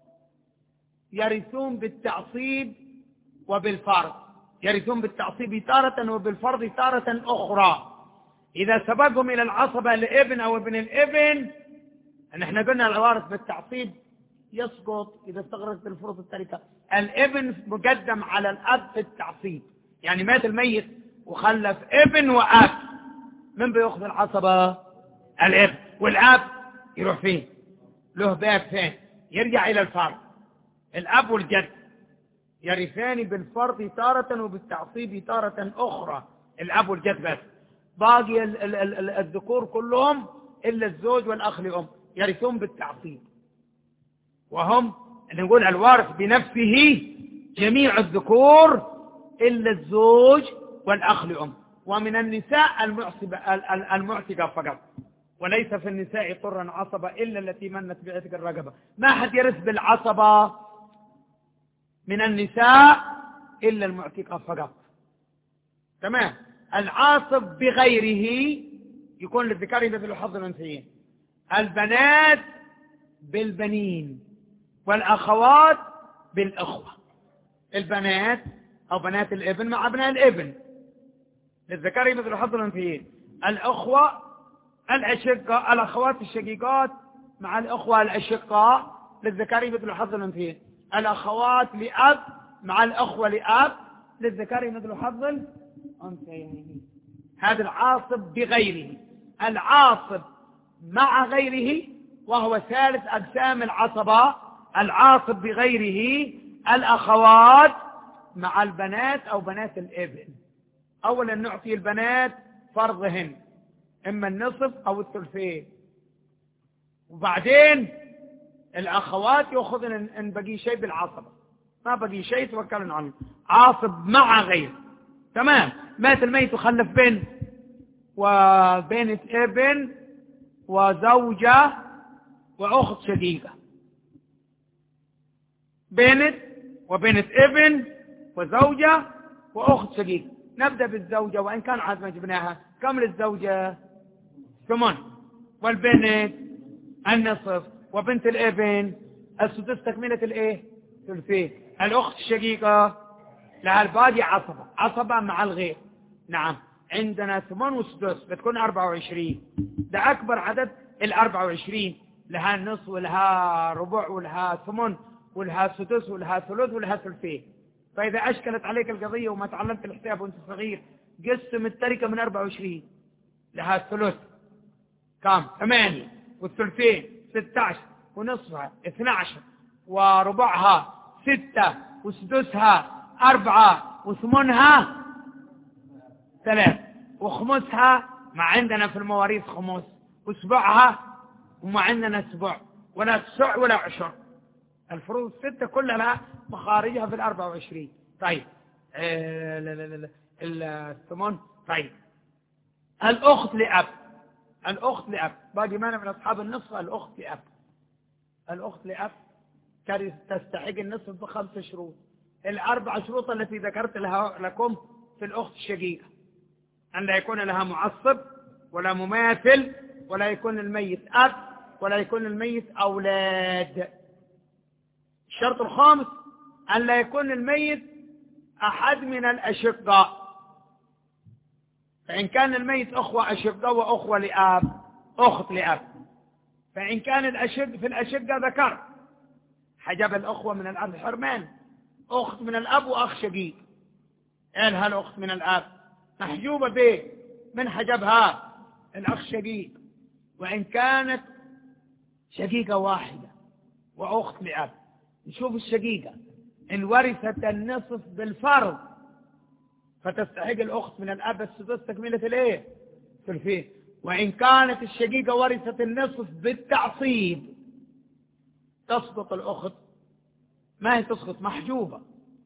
يرثون بالتعصيب وبالفرض، يرثون بالتعصيب تارة وبالفرض تارة أخرى. إذا سبقهم إلى العصبة لابن أو ابن الابن، أن احنا قلنا الوارث بالتعصيب يسقط إذا استغرقت الفروض التركة. الابن مقدم على الأب في التعصيب، يعني مات الميت وخلف ابن وأب، من بيأخذ العصبة؟ الابن. والأب يروح فين؟ له باب فين؟ يرجع إلى الفرض. الأب والجد يرثان بالفرض تارة وبالتعصيب تارة أخرى، الأب والجد بس. باقي ال ال ال الذكور كلهم إلا الزوج والأخ لأم يرثون بالتعصيب، وهم نقول الوارث بنفسه جميع الذكور إلا الزوج والأخ لأم. ومن النساء المعتقة فقط، وليس في النساء طرا عصبة إلا التي منت بعتق الرقبة. ما حد يرث بالعصبة من النساء إلا المعتقة فقط. تمام؟ العاصب بغيره يكون للذكر مثل حظ الأنثيين. البنات بالبنين، والأخوات بالأخوة. البنات أو بنات الابن مع أبناء الابن للذكر مثل حظ الأنثيين. الأخوة الأشقاء، الأخوات الشقيقات مع الأخوة الأشقاء للذكر مثل حظ الأنثيين. الأخوات لأب مع الأخوة لأب للذكر مثل حظ الأنثيين. هذا العاصب بغيره. العاصب مع غيره وهو ثالث أقسام العصبة. العاصب بغيره الأخوات مع البنات أو بنات الابن. أولا نعطي البنات فرضهن، إما النصف أو الثلثين، وبعدين الأخوات يأخذن إن بقي شيء بالعصبة، ما بقي شيء توكلن عنه. عاصب مع غير. تمام؟ مات الميت وخلف بنت وبنت ابن وزوجة وأخت شقيقة. بنت وبنت ابن وزوجة وأخت شقيقة. نبدأ بالزوجة، وإن كان عاد ما جبناها. كم للزوجة؟ ثمن، والبنت النصف، وبنت الابن السدس تكملة الايه؟ ثلثين. الأخت الشقيقة لها الباقي عصبة، عصبة مع الغير. نعم، عندنا ثمن وسدس بتكون أربعة وعشرين. ده أكبر عدد الأربعة وعشرين، لها نص ولها ربع ولها ثمن ولها سدس ولها ثلث ولها ثلثين. فإذا أشكلت عليك القضية وما تعلمت الحساب وأنت صغير، قسم التركة من أربعة وعشرين، لها الثلث كم؟ ثمانية، والثلثين ستة عشر، ونصفها اثنى عشر، وربعها ستة، وسدسها أربعة، وثمنها ثلاث، وخمسها ما عندنا في المواريث خمس، وسبعها وما عندنا سبع ولا تسع ولا عشر. الفروض الستة كلها لها مخارجها في الأربعة وعشرين. طيب آه لا لا لا الثمن. طيب الأخت لأب، الأخت لأب باقي معنا من أصحاب النصف. الأخت لأب، الأخت لأب تستحق النصف بخمس شروط. الأربع شروط التي ذكرت لها لكم في الأخت الشقيقة: أن لا يكون لها معصب ولا مماثل، ولا يكون الميت أب، ولا يكون الميت أولاد. الشرط الخامس: أن لا يكون الميت أحد من الأشقاء. فإن كان الميت أخوة أشقاء وأخوة لأب، أخت لأب. فإن كان الأشق في الأشقة ذكر، حجب الأخوة من الأب حرمان، أخت من الأب وأخ شقيق. إلها الأخت من الأب محجوبة به، من حجبها؟ الأخ شقيق. وإن كانت شقيقة واحدة وأخت لأب، نشوف الشقيقة إن ورثت النصف بالفرض فتستحق الأخت من الأب السدس تكملة الإيه؟ ثلثين. وإن كانت الشقيقة ورثت النصف بالتعصيب تسقط الأخت، ما هي تسقط، محجوبة.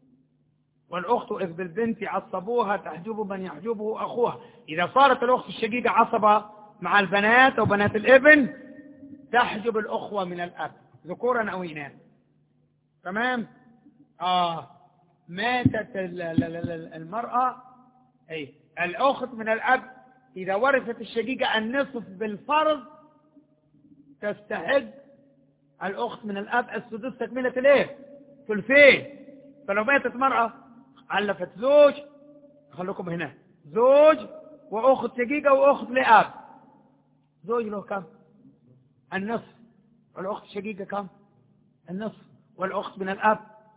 والأخت إذ بالبنت عصبوها تحجب من يحجبه أخوها. إذا صارت الأخت الشقيقة عصبة مع البنات أو بنات الابن تحجب الأخوة من الأب ذكورا أو إناثا. تمام؟ آه ماتت المرأة، أي الأخت من الأب إذا ورثت الشقيقة النصف بالفرض تستحق الأخت من الأب السدس تكملة الإيه؟ ثلثين. فلو ماتت مرأة علفت زوج، خلوكم هنا، زوج وأخت شقيقة وأخت لأب، زوج له كم؟ النصف. والأخت الشقيقة كم؟ النصف. والأخت من الأب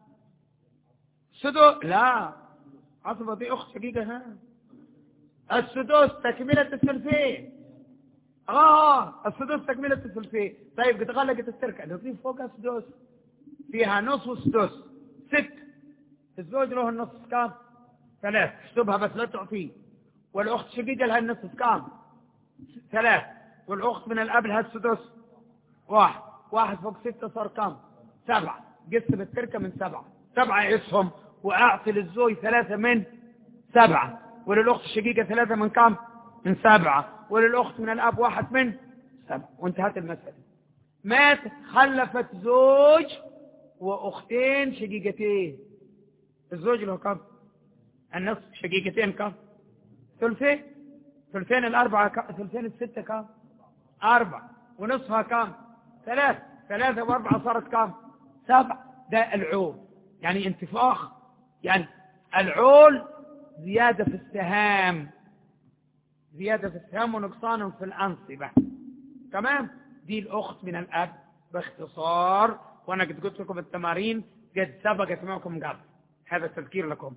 سدس. لا، عصبة دي أخت شقيقة. ها السدس تكملة الثلثين. آه السدس تكملة الثلثين. طيب قد غلقت التركة نضيف فوقها سدس، فيها نصف وسدس ست. الزوج له النصف كام؟ ثلاث، اكتبها بس لا تعطيه. والأخت الشقيقة لها النصف كام؟ ثلاث. والأخت من الأب لها السدس واحد. واحد فوق ستة صار كام؟ سبعة. قسم التركة من سبعة، سبعة يقسم وأعطي للزوج ثلاثة من سبعة، وللأخت الشقيقة ثلاثة من كام؟ من سبعة، وللأخت من الأب واحد من سبعة، وانتهت المسألة. مات خلفت زوج وأختين شقيقتين، الزوج له كم؟ النصف. شقيقتين كم؟ ثلثين. ثلثين الأربعة كم؟ ثلثين الستة كم؟ أربعة. ونصفها كم؟ ثلاث. ثلاثة وأربعة صارت كم؟ سبعة. ده العول، يعني انتفاخ، يعني العول زيادة في السهام، زيادة في السهام ونقصان في الأنصبة. تمام؟ دي الأخت من الأب باختصار، وأنا قد قلت لكم التمارين قد سبقت معكم قبل، هذا التذكير لكم.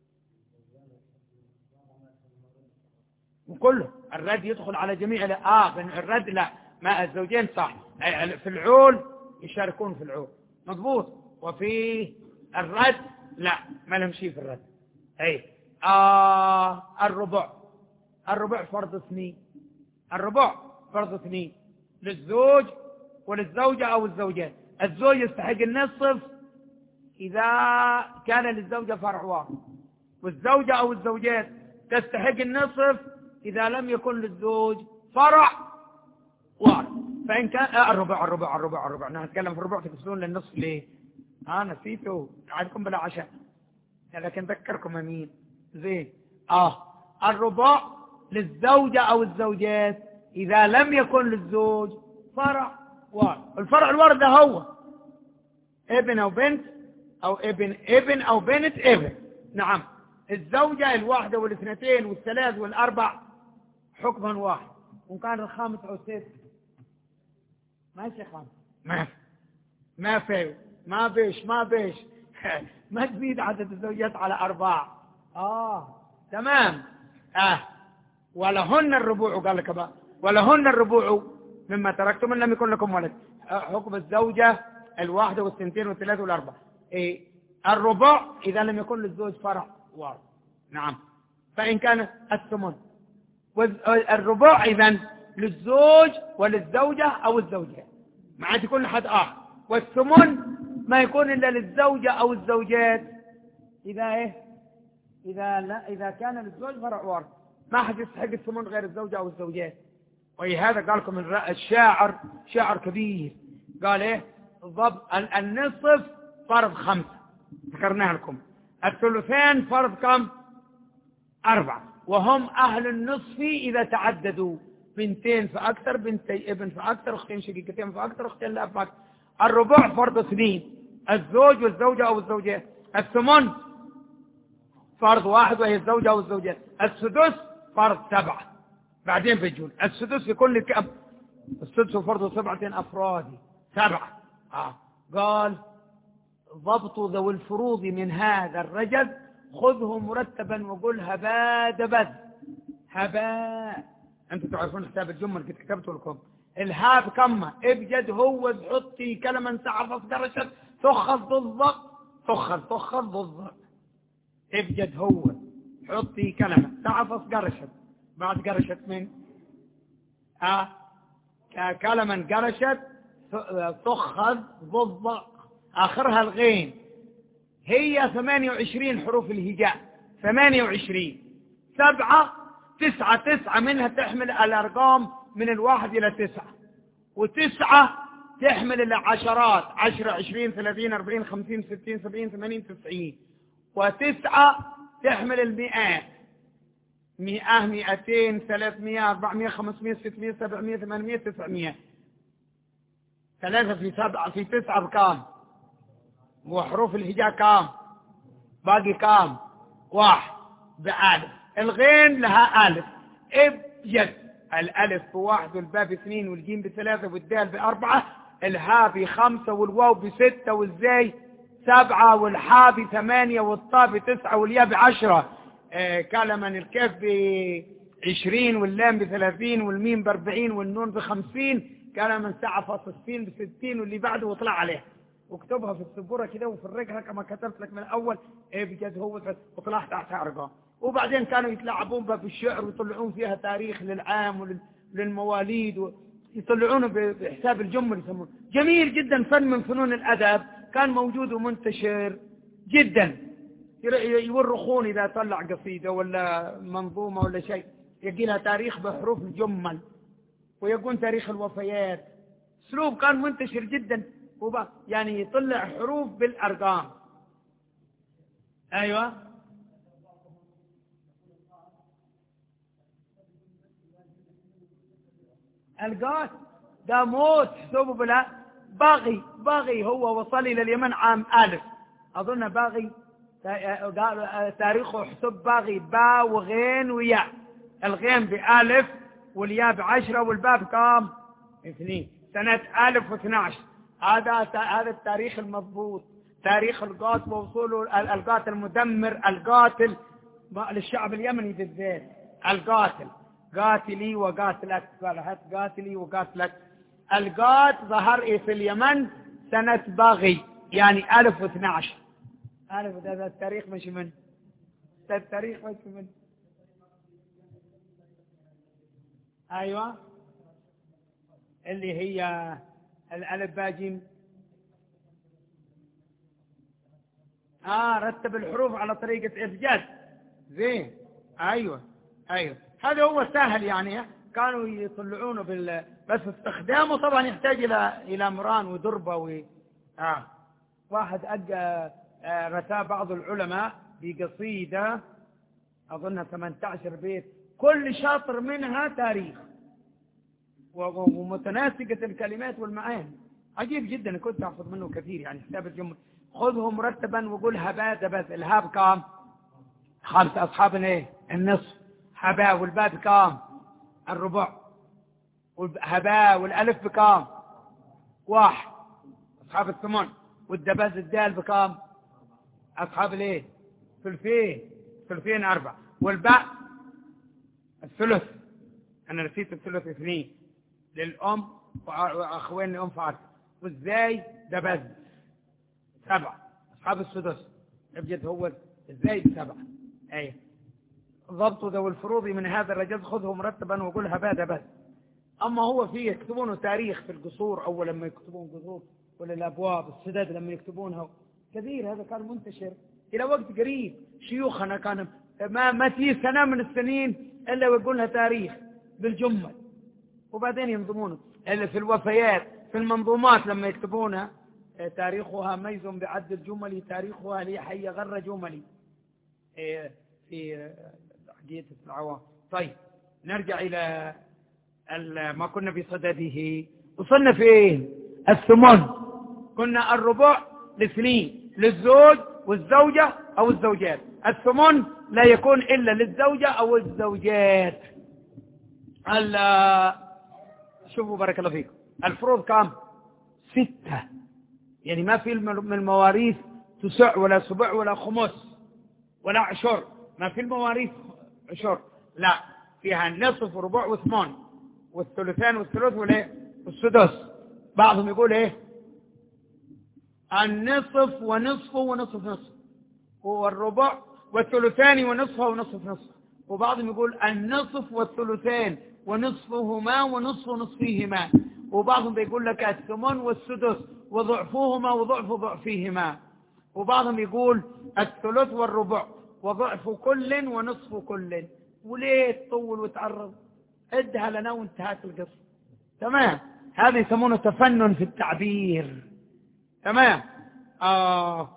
وكله الرد يدخل على جميع. لا آه الرد لا، ما الزوجين صح، في العول يشاركون في العول مضبوط، وفي الرد لا، ما لهم شيء في الرد. أي آه الربع، الربع فرض اثنين، الربع فرض اثنين للزوج وللزوجة أو الزوجات. الزوج يستحق النصف إذا كان للزوجة فرع واحد، والزوجة أو الزوجات تستحق النصف إذا لم يكن للزوج فرع واحد. فإن كان آه الربع الربع الربع الربع نحن نتكلم في الربع تكسرون للنصف ليه؟ ها آه نسيته عندكم بلا عشاء، لكن ذكركم مين زين. آه الربع للزوجة أو الزوجات إذا لم يكن للزوج فرع واحد. الفرع الوارد ده هو ابن أو بنت أو ابن ابن أو بنت ابن. نعم الزوجة الواحدة والاثنتين والثلاث والأربع حكما واحد، وكان الخامس أو السادس ماشي خمسة. ما ما في ما بيش ما بيش ما تزيد عدد الزوجات على أربعة. آه تمام. آه ولهن الربوع، قال لك بقى ولهن الربوع مما تركتم إن لم يكن لكم ولد. آه حكم الزوجة الواحدة والثنتين والثلاثة والأربعة. إيه الربع إذا لم يكن للزوج فرع وارث. نعم. فإن كان الثمن والربع إذن للزوج وللزوجة أو الزوجات، ما عاد يكون لحد آخر. والثمن ما يكون إلا للزوجة أو الزوجات إذا إيه إذا لا إذا كان للزوج فرع وارث، ما حد يستحق الثمن غير الزوجة أو الزوجات. ولهذا قال لكم الشاعر شاعر كبير قال إيه ضبط النصف فرض خمسة، ذكرناها لكم. الثلثين فرض كم؟ أربعة، وهم أهل النصف إذا تعددوا، بنتين فأكثر، بنتي ابن فأكثر، أختين شقيقتين فأكثر، أختين لا فأكثر. الربع فرض اثنين، الزوج والزوجة أو الزوجات. الثمن فرض واحد وهي الزوجة أو الزوجات. السدس فرض سبعة، بعدين بيجون السدس يكون لك السدس فرض سبعة أفراد سبعة. آه. قال ضبط ذوي الفروض من هذا الرجل خذه مرتبا وقل هبا دبد. هبا انتوا تعرفون حساب الجمل كنت كتبته لكم. الهاب كما ابجد هو حطي كلمة سعفت درشت تخذ ضد تخذ تخذ ضد. ابجد هو حطي كلمة سعفت قرشت، بعد قرشت من آه كلمة قرشت تخذ ضد آخرها الغين. هي ثمانية وعشرين حروف الهجاء، ثمانية وعشرين. سبعة تسعة تسعة منها تحمل الأرقام من الواحد إلى تسعة، وتسعة تحمل العشرات عشرة عشرين ثلاثين أربعين خمسين ستين سبعين ثمانين تسعين. وتسعة تحمل المئات، مئة مئتين ثلاثمئة أربعمئة خمسمئة ستمئة سبعمئة ثمانمئة تسعمئة. ثلاثة في سبعة في تسعة بكام؟ وحروف الهجاء كام؟ باقي كام؟ واحد بألف. الغين لها ألف. ابجد الألف بواحد والباء باثنين والجيم بثلاثة والدال بأربعة، الهاء بخمسة والواو بستة والزاي سبعة والحاء بثمانية والطاء بتسعة والياء بعشرة. آه كلمة الكاف بعشرين واللام بثلاثين والميم بأربعين والنون بخمسين. كلمة ساعة فاصل السين بستين واللي بعده وطلع عليه واكتبها في السبورة كده وفي الرقرة كما كتبت لك من الأول. إيه بجد هو وطلعت تحتها أرقام. وبعدين كانوا يتلاعبون بها بالشعر ويطلعون فيها تاريخ للعام وللمواليد ويطلعونه بحساب الجمل يسمونه. جميل جدا، فن من فنون الأدب كان موجود ومنتشر جدا. يورخون إذا طلع قصيدة ولا منظومة ولا شيء يجي لها تاريخ بحروف الجمل، ويكون تاريخ الوفيات. اسلوب كان منتشر جدا، يعني يطلع حروف بالأرقام. أيوة القات ده موت حسبه بلا باغي. باغي هو وصل إلى اليمن عام ألف أظن. باغي تاريخه حسب باغي با وغين وياء. الغين بألف والياء بعشرة والباء بكام؟ اثنين. سنة ألف واثنى عشر. هذا هذا التاريخ المضبوط، تاريخ القات ووصوله. القاتل المدمر القاتل للشعب اليمني بالذات. القاتل قاتلي وقاتلك، قاتلي وقاتلك. القات ظهر في اليمن سنة باغي يعني ألف واثنى عشر. ألف هذا التاريخ مش من التاريخ مش من أيوة اللي هي الألف باجيم. آه رتب الحروف على طريقة إبجاد. زين. أيوة أيوة هذا هو سهل يعني. كانوا يطلعونه بال بس استخدامه طبعا يحتاج إلى إلى مران ودربة و آه واحد أجا آه رتاه بعض العلماء بقصيدة أظنها ثمانية عشر بيت، كل شاطر منها تاريخ ومتناسقة الكلمات والمعاني. عجيب جدا، كنت أحفظ منه كثير يعني حساب الجمل. خذه مرتبا وقول هبا دبث. الهاب كام؟ خمسة. أصحاب الايه؟ النصف. هبا والباء بكام؟ الربع. هبا والألف بكام؟ واحد أصحاب الثمن. والدباز الدال بكام؟ أصحاب الايه؟ ثلثين. ثلثين أربعة. والباء الثلث، أنا نسيت الثلث اثنين للأم وأخوين لأم فارس. والزاي دباز سبعة أصحاب السدس. ابجد هو الزاي سبعة. أي ضبط ذوي الفروض من هذا الرجل خذه مرتبا وقولها باد بس. أما هو فيه يكتبونه تاريخ في القصور أول لما يكتبون قصور، ولا الأبواب السداد لما يكتبونها كثير. هذا كان منتشر إلى وقت قريب. شيوخنا كان ما ما في سنة من السنين إلا ويقولها تاريخ بالجمل، وبعدين ينظمونه. إلا في الوفيات في المنظومات لما يكتبونها تاريخها ميز بعد الجمل، تاريخها لي حي غر جملي في حقيقة العوام. طيب نرجع إلى ما كنا في صدده. وصلنا فين؟ الثمن. كنا الربع لاثنين، للزوج والزوجة أو الزوجات. الثمن لا يكون إلا للزوجة أو الزوجات. شوفوا بارك الله فيكم، الفروض كام؟ ستة. يعني ما في من المواريث تسع ولا سبع ولا خمس ولا عشر. ما في المواريث عشر، لا، فيها النصف وربع وثمان والثلثان والثلث والسدس. بعضهم يقول ايه؟ النصف ونصفه ونصف نصف، والربع والثلثان ونصفه ونصف نصف. وبعضهم يقول النصف والثلثان ونصفهما ونصف نصفيهما. وبعضهم بيقول لك الثمن والسدس وضعفهما وضعف ضعفيهما. وبعضهم يقول الثلث والربع وضعف كل ونصف كل. وليه تطول وتعرض؟ ادها لنا وانتهت القصة. تمام. هذا يسمونه تفنن في التعبير. تمام. آه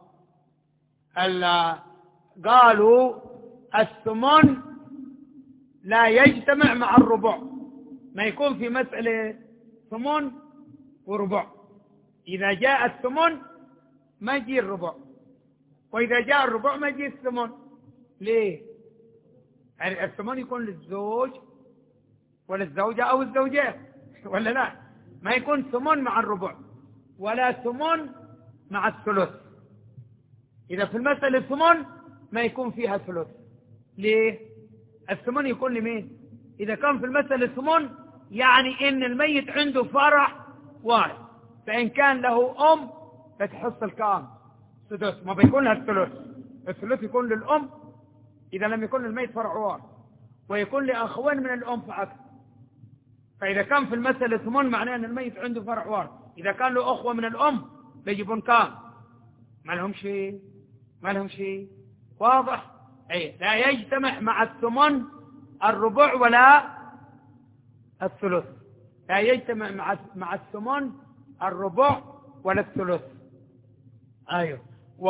قالوا الثمن لا يجتمع مع الربع. ما يكون في مسألة ثمن وربع. إذا جاء الثمن ما يجي الربع، وإذا جاء الربع ما يجي الثمن. ليه؟ يعني الثمن يكون للزوج ولا الزوجة أو الزوجات، ولا لا؟ ما يكون ثمن مع الربع ولا ثمن مع الثلث. إذا في المسألة ثمن ما يكون فيها ثلث. ليه؟ الثمن يكون لمين؟ إذا كان في المسألة ثمن يعني إن الميت عنده فرع واحد، فإن كان له أم فتحصل كام؟ سدس. ما بيكون لها الثلث. الثلث يكون للأم إذا لم يكن للميت فرع واحد، ويكون لأخوين من الأم فأكثر. فإذا كان في المسألة ثمن معناه أن الميت عنده فرع واحد. إذا كان له أخوة من الأم بيجيبون كام؟ ما لهم شيء. ما لهم شيء. واضح؟ أي لا يجتمع مع الثمن الربع ولا الثلث. لا يجتمع مع مع الثمن الربع ولا الثلث. أيوه.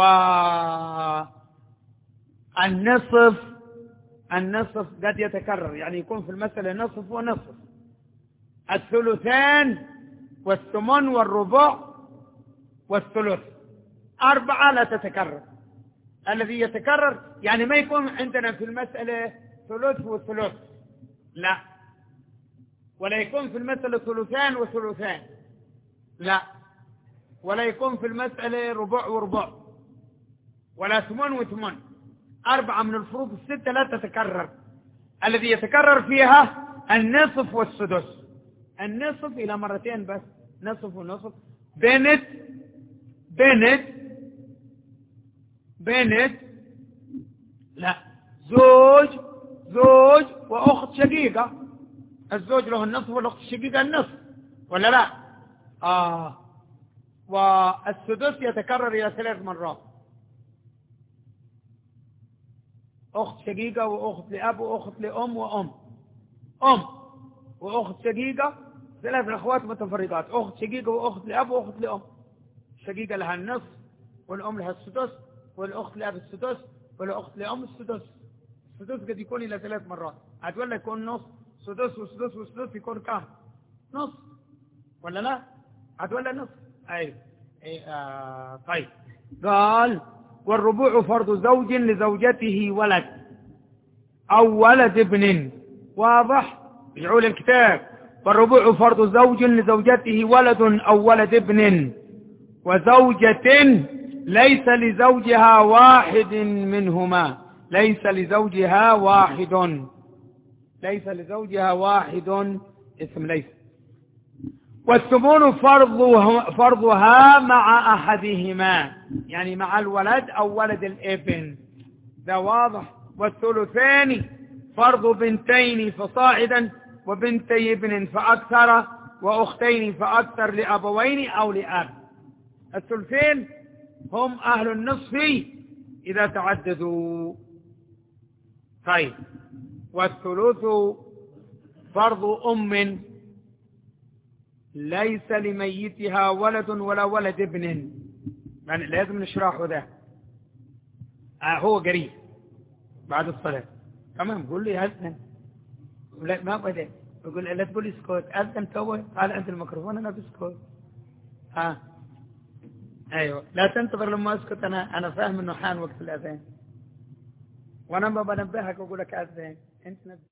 والنصف النصف قد يتكرر، يعني يكون في المسألة نصف ونصف. الثلثان والثمن والربع والثلث. أربعة لا تتكرر. الذي يتكرر يعني ما يكون عندنا في المسألة ثلث وثلث، لا، ولا يكون في المسألة ثلثان وثلثان، لا، ولا يكون في المسألة ربع وربع، ولا ثمن وثمن. أربعة من الفروض الستة لا تتكرر. الذي يتكرر فيها النصف والسدس. النصف إلى مرتين بس، نصف ونصف. بنت بنت بنت لا، زوج زوج وأخت شقيقة. الزوج له النصف والأخت الشقيقة النصف، ولا لا؟ آه. والسدس يتكرر إلى ثلاث مرات. أخت شقيقة وأخت لأب وأخت لأم وأم. أم وأخت شقيقة، ثلاث أخوات متفرقات. أخت شقيقة وأخت لأب وأخت لأم. الشقيقة لها النصف، والأم لها السدس، والأخت لأب السدس، والأخت لأم السدس. السدس قد يكون إلى ثلاث مرات. عاد ولا يكون نص سدس وسدس وسدس يكون كام؟ نص، ولا لا؟ عاد ولا نص. أي, أي آه طيب. قال والربوع فرض زوج لزوجته ولد أو ولد ابن. واضح؟ ارجعوا للكتاب. فالربع فرض زوج لزوجته ولد أو ولد ابن وزوجة ليس لزوجها واحد منهما، ليس لزوجها واحد، ليس لزوجها واحد اسم ليس. والثمون فرضها, فرضها مع أحدهما، يعني مع الولد أو ولد الابن، ده واضح. والثلثان فرض بنتين فصاعدا وبنتي ابن فأكثر وأختين فأكثر لأبوين أو لأب. الثلثين هم أهل النصف إذا تعددوا. طيب، والثلث فرض أم ليس لميتها ولد ولا ولد ابن، يعني لازم نشرحه ده. آه هو قريب بعد الصلاة. تمام، قول لي أذن. لا ما بدأ يقول لا تقول لي اسكت، أذن توه، قال أنت الميكروفون أنا بسكت. ها آه. أيوه، لا تنتظر لما أسكت. أنا أنا فاهم إنه حان وقت الأذان، وأنا ما بنبهك وأقول لك أذن أنت.